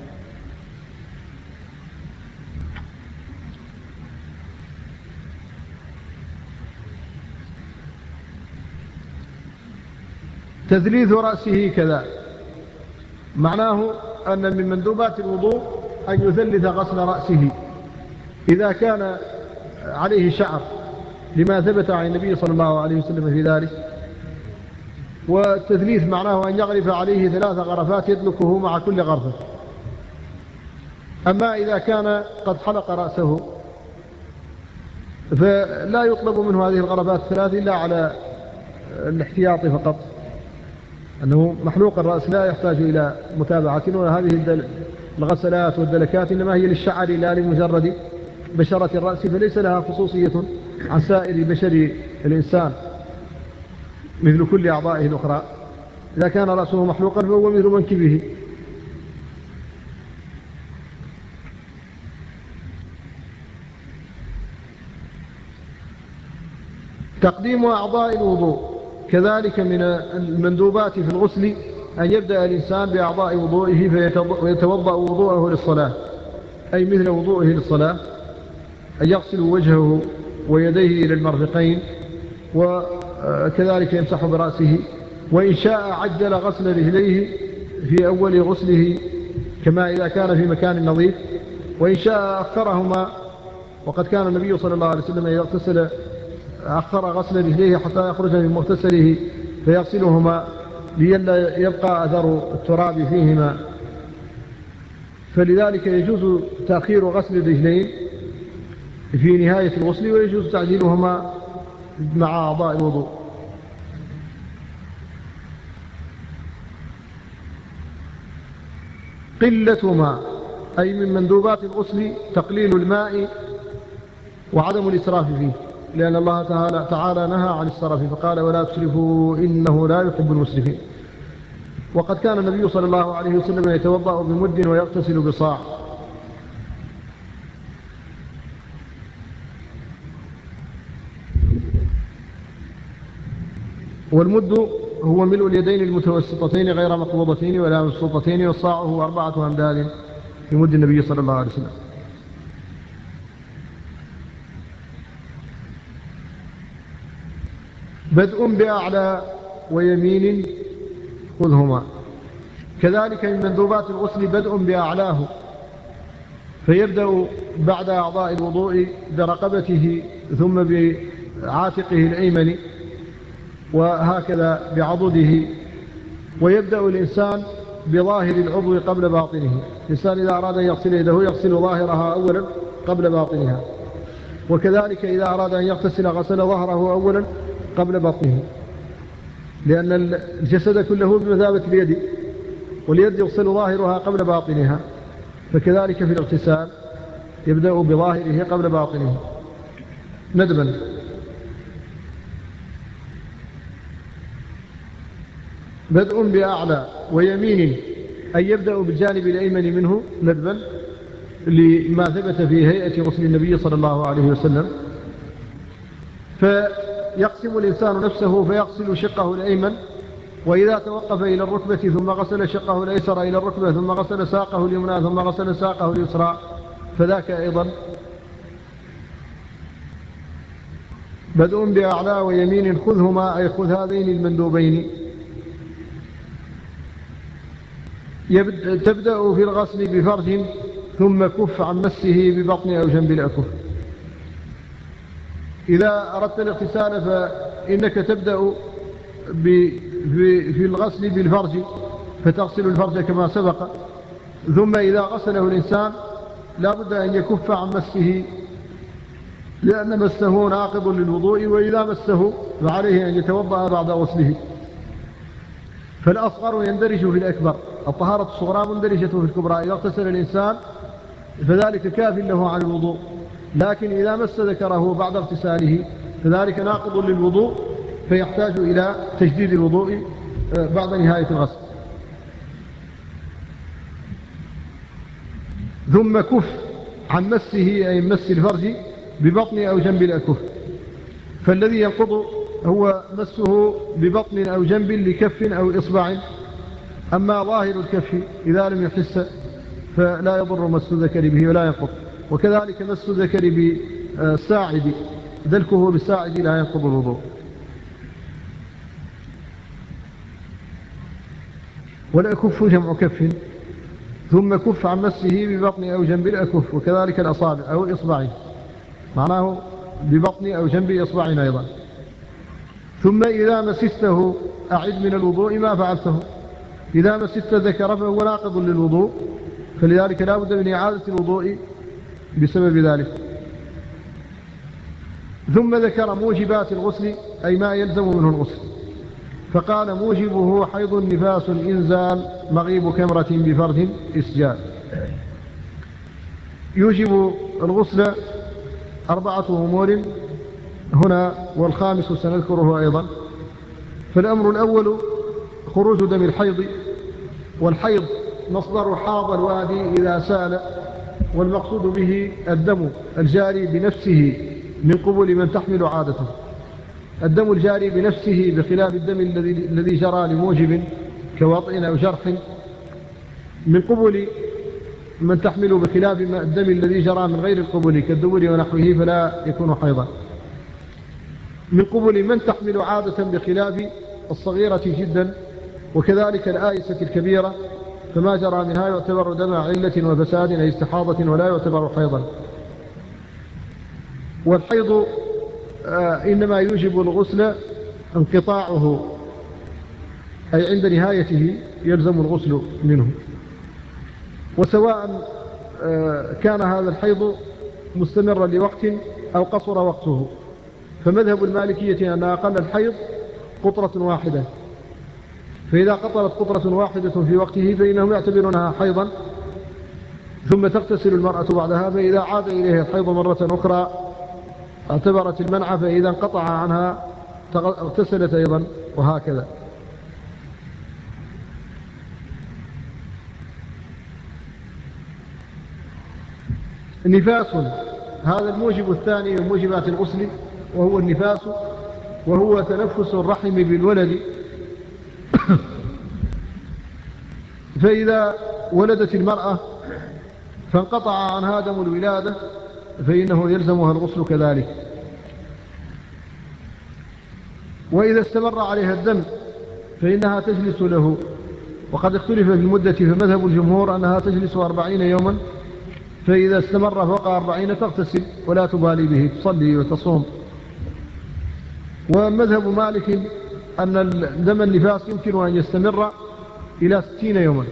تثليث رأسه كذا، معناه أن من مندوبات الوضوء أن يثلث غسل رأسه إذا كان عليه شعر، لما ثبت عن النبي صلى الله عليه وسلم في ذلك. والتثليث معناه أن يغرف عليه ثلاث غرفات يدلكه مع كل غرفة. أما إذا كان قد حلق رأسه فلا يطلب منه هذه الغرفات الثلاث إلا على الاحتياط فقط، أنه محلوق الرأس لا يحتاج إلى متابعة، وهذه الغسلات والدلكات إنما هي للشعر لا لمجرد بشرة الرأس، فليس لها خصوصية عن سائر بشر الإنسان مثل كل أعضائه الأخرى. إذا كان رأسه محلوقا فهو مثل منكبه. تقديم أعضاء الوضوء كذلك من المندوبات في الغسل أن يبدأ الإنسان بأعضاء وضوئه فيتوضأ وضوءه للصلاة، أي مثل وضوءه للصلاة، أن يغسل وجهه ويديه إلى المرفقين، وكذلك يمسح برأسه، وإن شاء عجل غسل رجليه في أول غسله كما إذا كان في مكان نظيف، وإن شاء أخرهما، وقد كان النبي صلى الله عليه وسلم إذا اغتسل أخر غسل رجليه حتى يخرج من مغتسله فيغسلهما لئلا يبقى أثر التراب فيهما، فلذلك يجوز تأخير غسل الرجلين في نهاية الغسل، ويجوز تعجيلهما مع أعضاء الوضوء. قلة ماء، أي من مندوبات الغسل تقليل الماء وعدم الإسراف فيه، لأن الله تعالى, تعالى نهى عن السرف فقال ولا تسرفوا إنه لا يحب المسرفين. وقد كان النبي صلى الله عليه وسلم يتوضأ بمد ويغتسل بصاع. والمد هو ملء اليدين المتوسطتين غير مقبوضتين ولا مبسوطتين، والصاع هو أربعة أمداد في مد النبي صلى الله عليه وسلم. بدء بأعلى ويمين خذهما، كذلك من مندوبات الغسل بدء بأعلاه، فيبدأ بعد أعضاء الوضوء برقبته ثم بعاتقه الأيمن وهكذا بعضده، ويبدأ الإنسان بظاهر العضو قبل باطنه. الإنسان إذا أراد أن يغسل يده يغسل ظاهرها أولا قبل باطنها، وكذلك إذا أراد أن يغتسل غسل ظهره أولا قبل باطنه، لأن الجسد كله بمثابة اليد، واليد يغسل ظاهرها قبل باطنها، فكذلك في الاغتسال يبدأ بظاهره قبل باطنه ندبا. بدء بأعلى ويمين، أي يبدأ بالجانب الأيمن منه ندبا، لما ثبت في هيئة غسل النبي صلى الله عليه وسلم. فيقسم الإنسان نفسه فيغسل شقه الأيمن وإذا توقف إلى الركبة ثم غسل شقه الأيسر إلى الركبة ثم غسل ساقه اليمنى ثم غسل ساقه اليسرى فذاك أيضا بدء بأعلى ويمين خذهما، أي خذ هذين المندوبين. تبدأ في الغسل بفرج ثم كف عن مسه ببطن أو جنب الأكف. إذا أردت الاغتسال فإنك تبدأ في الغسل بالفرج فتغسل الفرج كما سبق، ثم إذا غسله الإنسان لا بد أن يكف عن مسه لأن مسه ناقض للوضوء، وإذا مسه فعليه أن يتوضأ بعد غسله. فالأصغر يندرج في الأكبر، الطهارة الصغرى مندرجة في الكبرى. إذا اغتسل الإنسان فذلك كاف له عن الوضوء، لكن إذا مس ذكره بعد اغتساله فذلك ناقض للوضوء فيحتاج إلى تجديد الوضوء بعد نهاية الغسل. ثم كف عن مسه أي مس الفرج ببطن أو جنب الأكف. فالذي ينقض هو مسه ببطن أو جنب لكف أو إصبع، أما ظاهر الكف إذا لم يحس فلا يضر مس الذكر به ولا ينقض. وكذلك مس الذكر بالساعد، دلكه بالساعد لا ينقض الوضوء. والأكف جمع كف. ثم كف عن مسه ببطن أو جنب الأكف، وكذلك الأصابع أو الإصبع، معناه ببطن أو جنب إصبع أيضا. ثم إذا مسسته أعد من الوضوء ما فعلته. إذا مسست ذكر فهو ناقض للوضوء، فلذلك لا بد من إعادة الوضوء بسبب ذلك. ثم ذكر موجبات الغسل أي ما يلزم منه الغسل، فقال موجبه حيض نفاس إنزال مغيب كمرة بفرد إسجال. يوجب الغسل أربعة أمور هنا، والخامس سنذكره أيضا. فالأمر الأول خروج دم الحيض، والحيض مصدر حاض الوادي إذا سال، والمقصود به الدم الجاري بنفسه من قبل من تحمل عادته. الدم الجاري بنفسه بخلاف الدم الذي جرى لموجب كوطئ أو جرح، من قبل من تحمل بخلاف الدم الذي جرى من غير القبل كالدبر ونحوه فلا يكون حيضا. من قبل من تحمل عادة بخلاف الصغيرة جدا، وكذلك الآيسة الكبيرة، فما جرى منها يعتبر دم علة وفساد أي استحاضة ولا يعتبر حيضا. والحيض آه إنما يوجب الغسل انقطاعه، أي عند نهايته يلزم الغسل منه. وسواء آه كان هذا الحيض مستمرا لوقت أو قصر وقته، فمذهب المالكية أن أقل الحيض قطرة واحدة، فإذا قطرت قطرة واحدة في وقته فإنهم يعتبرونها حيضا، ثم تغتسل المرأة بعدها، فإذا عاد إليها الحيض مرة أخرى اعتبرت المنع، فإذا انقطع عنها اغتسلت أيضا، وهكذا. نفاس هذا الموجب الثاني من موجبات الغسل، وهو النفاس، وهو تنفس الرحم بالولد. فإذا ولدت المرأة فانقطع عنها دم الولادة فإنه يلزمها الغسل كذلك. وإذا استمر عليها الدم فإنها تجلس له، وقد اختلف في المدة، فمذهب الجمهور أنها تجلس أربعين يوما، فإذا استمر فوق أربعين تغتسل ولا تبالي به، تصلي وتصوم. ومذهب مالك أن دم النفاس يمكن أن يستمر إلى ستين يوما،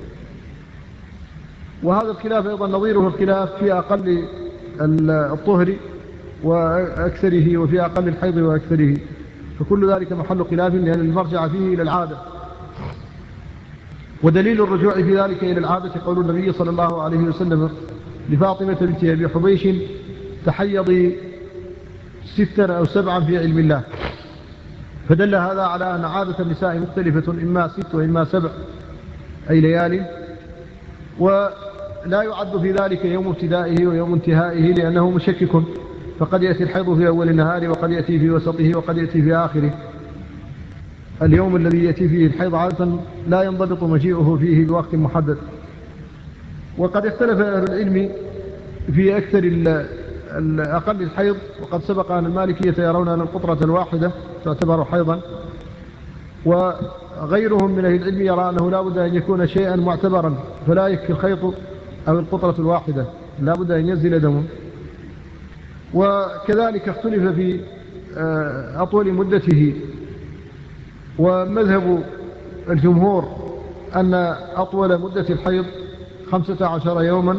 وهذا الخلاف أيضا نظيره الخلاف في أقل الطهر وأكثره، وفي أقل الحيض وأكثره، فكل ذلك محل خلاف، لأن المرجع فيه إلى العادة. ودليل الرجوع في ذلك إلى العادة قول النبي صلى الله عليه وسلم لفاطمة بنت أبي حبيش: تحيضي ستا أو سبعا في علم الله. فدل هذا على أن عادة النساء مختلفة، إما ست وإما سبع أي ليالي، ولا يعد في ذلك يوم ابتدائه ويوم انتهائه لأنه مشكك، فقد يأتي الحيض في أول النهار، وقد يأتي في وسطه، وقد يأتي في آخره. اليوم الذي يأتي فيه الحيض عادة لا ينضبط مجيئه فيه بوقت محدد. وقد اختلف أهل العلم في أكثر أقل الحيض، وقد سبق أن المالكية يرون أن القطرة الواحدة تعتبر حيضا، وغيرهم من أهل العلم يرى أنه لا بد أن يكون شيئا معتبرا، فلا يكفي الخيط أو القطرة الواحدة، لا بد أن ينزل دم. وكذلك اختلف في أطول مدته، ومذهب الجمهور أن أطول مدة الحيض خمسة عشر يوما،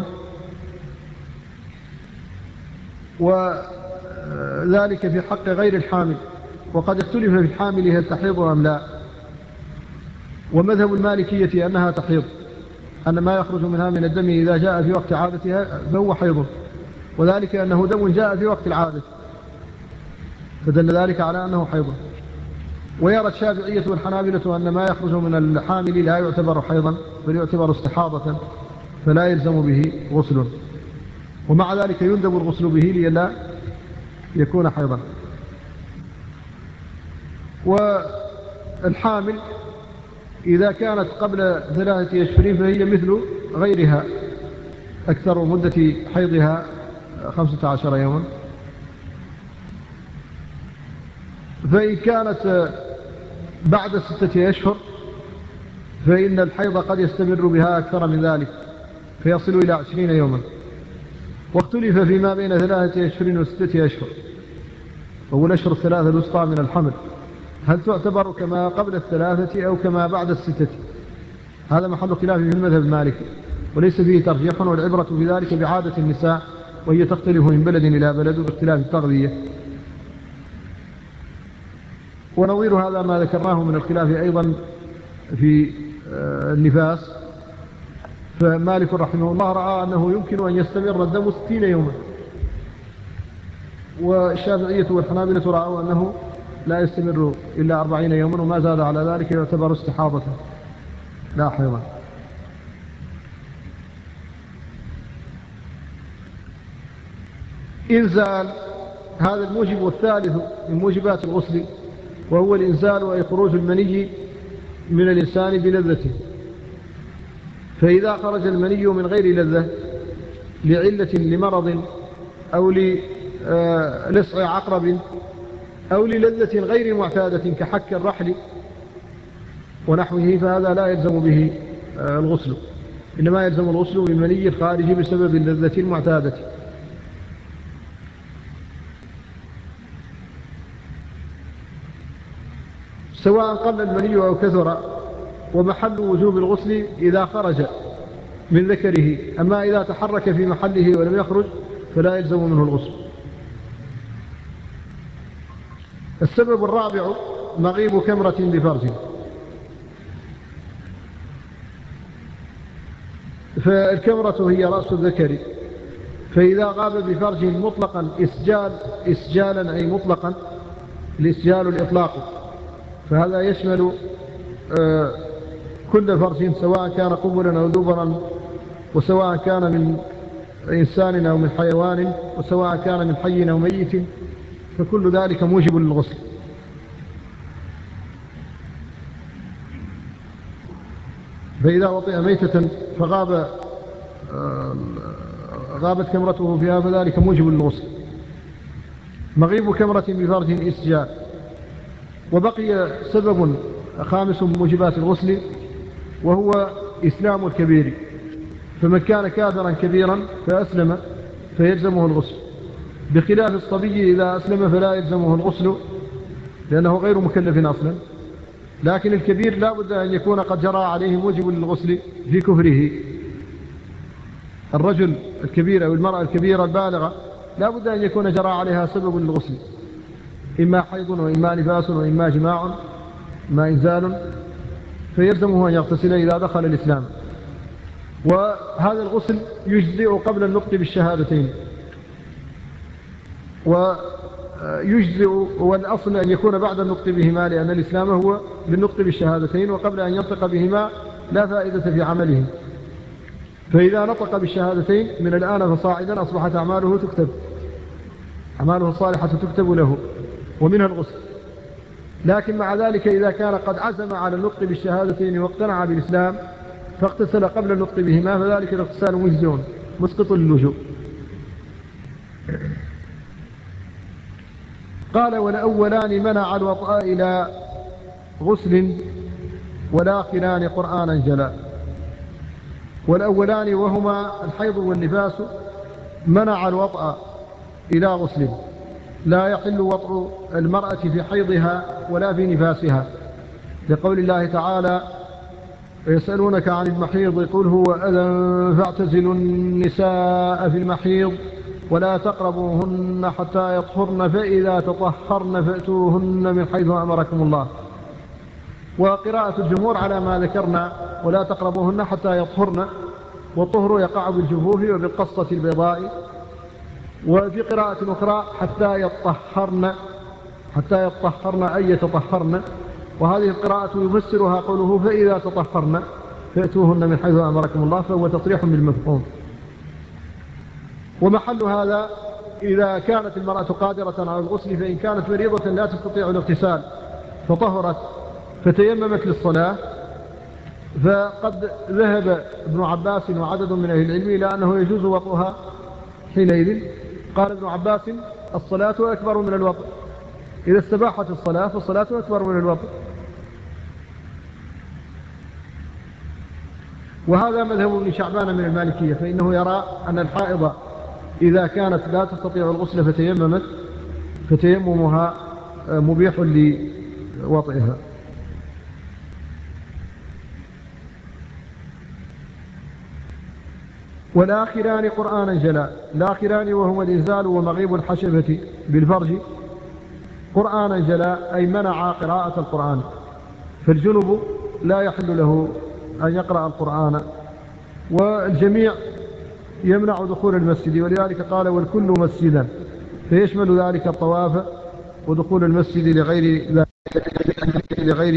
وذلك في حق غير الحامل، وقد اختلف في الحامل هل تحيض أم لا. ومذهب المالكية أنها تحيض، أن ما يخرج منها من الدم إذا جاء في وقت عادتها فهو حيض، وذلك أنه دم جاء في وقت العادة، فدل ذلك على أنه حيض. ويرى الشافعية والحنابلة أن ما يخرج من الحامل لا يعتبر حيضا، بل يعتبر استحاضة، فلا يلزم به غسل، ومع ذلك يندب الغسل به لئلا يكون حيضا. والحامل إذا كانت قبل ثلاثة أشهر فهي مثل غيرها، أكثر مدة حيضها خمسة عشر يوما. فإن كانت بعد ستة أشهر فإن الحيض قد يستمر بها أكثر من ذلك، فيصل إلى عشرين يوما. واختلف فيما بين ثلاثة أشهر وستة أشهر، وهو الأشهر الثلاثة الوسطى من الحمل، هل تعتبر كما قبل الثلاثة أو كما بعد الستة؟ هذا محل خلاف في المذهب المالكي، وليس فيه ترجيح، والعبرة في ذلك بعادة النساء، وهي تختلف من بلد إلى بلد باختلاف التغذية. ونظير هذا ما ذكرناه من الخلاف أيضا في النفاس. فمالك رحمه الله رأى أنه يمكن أن يستمر الدم ستين يوما، والشافعية والحنابلة رأوا أنه لا يستمر إلا أربعين يوما، وما زاد على ذلك يعتبر استحاضة لا حيضا. إنزال، هذا الموجب الثالث من موجبات الغسل، وهو الإنزال أي خروج المني من الإنسان بلذته. فإذا خرج المني من غير لذة لعلة لمرض أو للصع عقرب أو للذة غير معتادة كحك الرحل ونحوه، فهذا لا يلزم به الغسل، إنما يلزم الغسل بالمني الخارج بسبب اللذة المعتادة. سواء قل المني أو كثر، ومحل وجوب الغسل إذا خرج من ذكره، أما إذا تحرك في محله ولم يخرج فلا يلزم منه الغسل. السبب الرابع مغيب كمرة بفرج. فالكمرة هي رأس الذكر، فإذا غاب بفرج مطلقا إسجال إسجالا أي مطلقا، الإسجال الإطلاق، فهذا يشمل آه كل فرج سواء كان قبلا أو دبرا، وسواء كان من إنسان أو من حيوان، وسواء كان من حي أو ميت، فكل ذلك موجب للغسل. فإذا وطئ ميتة فغاب آه غابت كمرته فيها فذلك موجب للغسل. مغيب كمرة بفرج إسجال. وبقي سبب خامس من موجبات الغسل، وهو إسلام الكبير، فمن كان كافرا كبيرا فأسلم فيلزمه الغسل، بخلاف الصبي إذا أسلم فلا يلزمه الغسل لأنه غير مكلف أصلا. لكن الكبير لا بد أن يكون قد جرى عليه موجب للغسل في كفره. الرجل الكبير أو المرأة الكبيرة البالغة لا بد أن يكون جرى عليها سبب للغسل، إما حيض وإما نفاس وإما جماع ما إنزال، فيلزمه أن يغتسل إذا دخل الإسلام. وهذا الغسل يجزئ قبل النطق بالشهادتين، ويجزئ والأصل أن يكون بعد النطق بهما، لأن الإسلام هو بالنطق بالشهادتين، وقبل أن ينطق بهما لا فائدة في عمله. فإذا نطق بالشهادتين من الآن فصاعدا أصبحت أعماله تكتب، أعماله الصالحة تكتب له، ومنها الغسل. لكن مع ذلك إذا كان قد عزم على النطق بالشهادتين واقتنع بالإسلام فاغتسل قبل النطق بهما فذلك الاغتسال مجزون مسقط للوجوب. قال والأولان منع الوطأ إلى غسل والآخران قرآنا جلا. والأولان وهما الحيض والنفاس منع الوطأ إلى غسل، لا يحل وطأ المرأة في حيضها ولا في نفاسها، لقول الله تعالى ويسألونك عن المحيض قل هو أذى فاعتزلوا النساء في المحيض ولا تقربوهن حتى يطهرن فإذا تطهرن فأتوهن من حيث أمركم الله. وقراءة الجمهور على ما ذكرنا ولا تقربوهن حتى يطهرن، والطهر يقع بالجفوف وبالقصة البيضاء. وفي قراءة أخرى حتى يطهرن، حتى يطهرن أي يتطهرن، وهذه القراءة يفسرها قوله فإذا تطهرن فأتوهن من حيث أمركم الله، فهو تصريح بالمفهوم. ومحل هذا إذا كانت المرأة قادرة على الغسل، فإن كانت مريضة لا تستطيع الاغتسال فطهرت فتيممت للصلاة، فقد ذهب ابن عباس وعدد من أهل العلم إلى أنه يجوز وطئها حينئذ. قال ابن عباس الصلاة أكبر من الوطء، إذا استباحت الصلاة فالصلاة أكبر من الوطء. وهذا مذهب ابن شعبان من المالكية، فإنه يرى أن الحائضة إذا كانت لا تستطيع الغسل فتيممت فتيممها مبيح لوطئها. والآخران قرآنا جلا. الآخران وهما الإنزال ومغيب الحشبة بالفرج قرآنا جلا أي منع قراءة القرآن، فالجنب لا يحل له أن يقرأ القرآن، والجميع يمنع دخول المسجد، ولذلك قال والكل مسجدا، فيشمل ذلك الطواف ودخول المسجد لغير ذلك لغير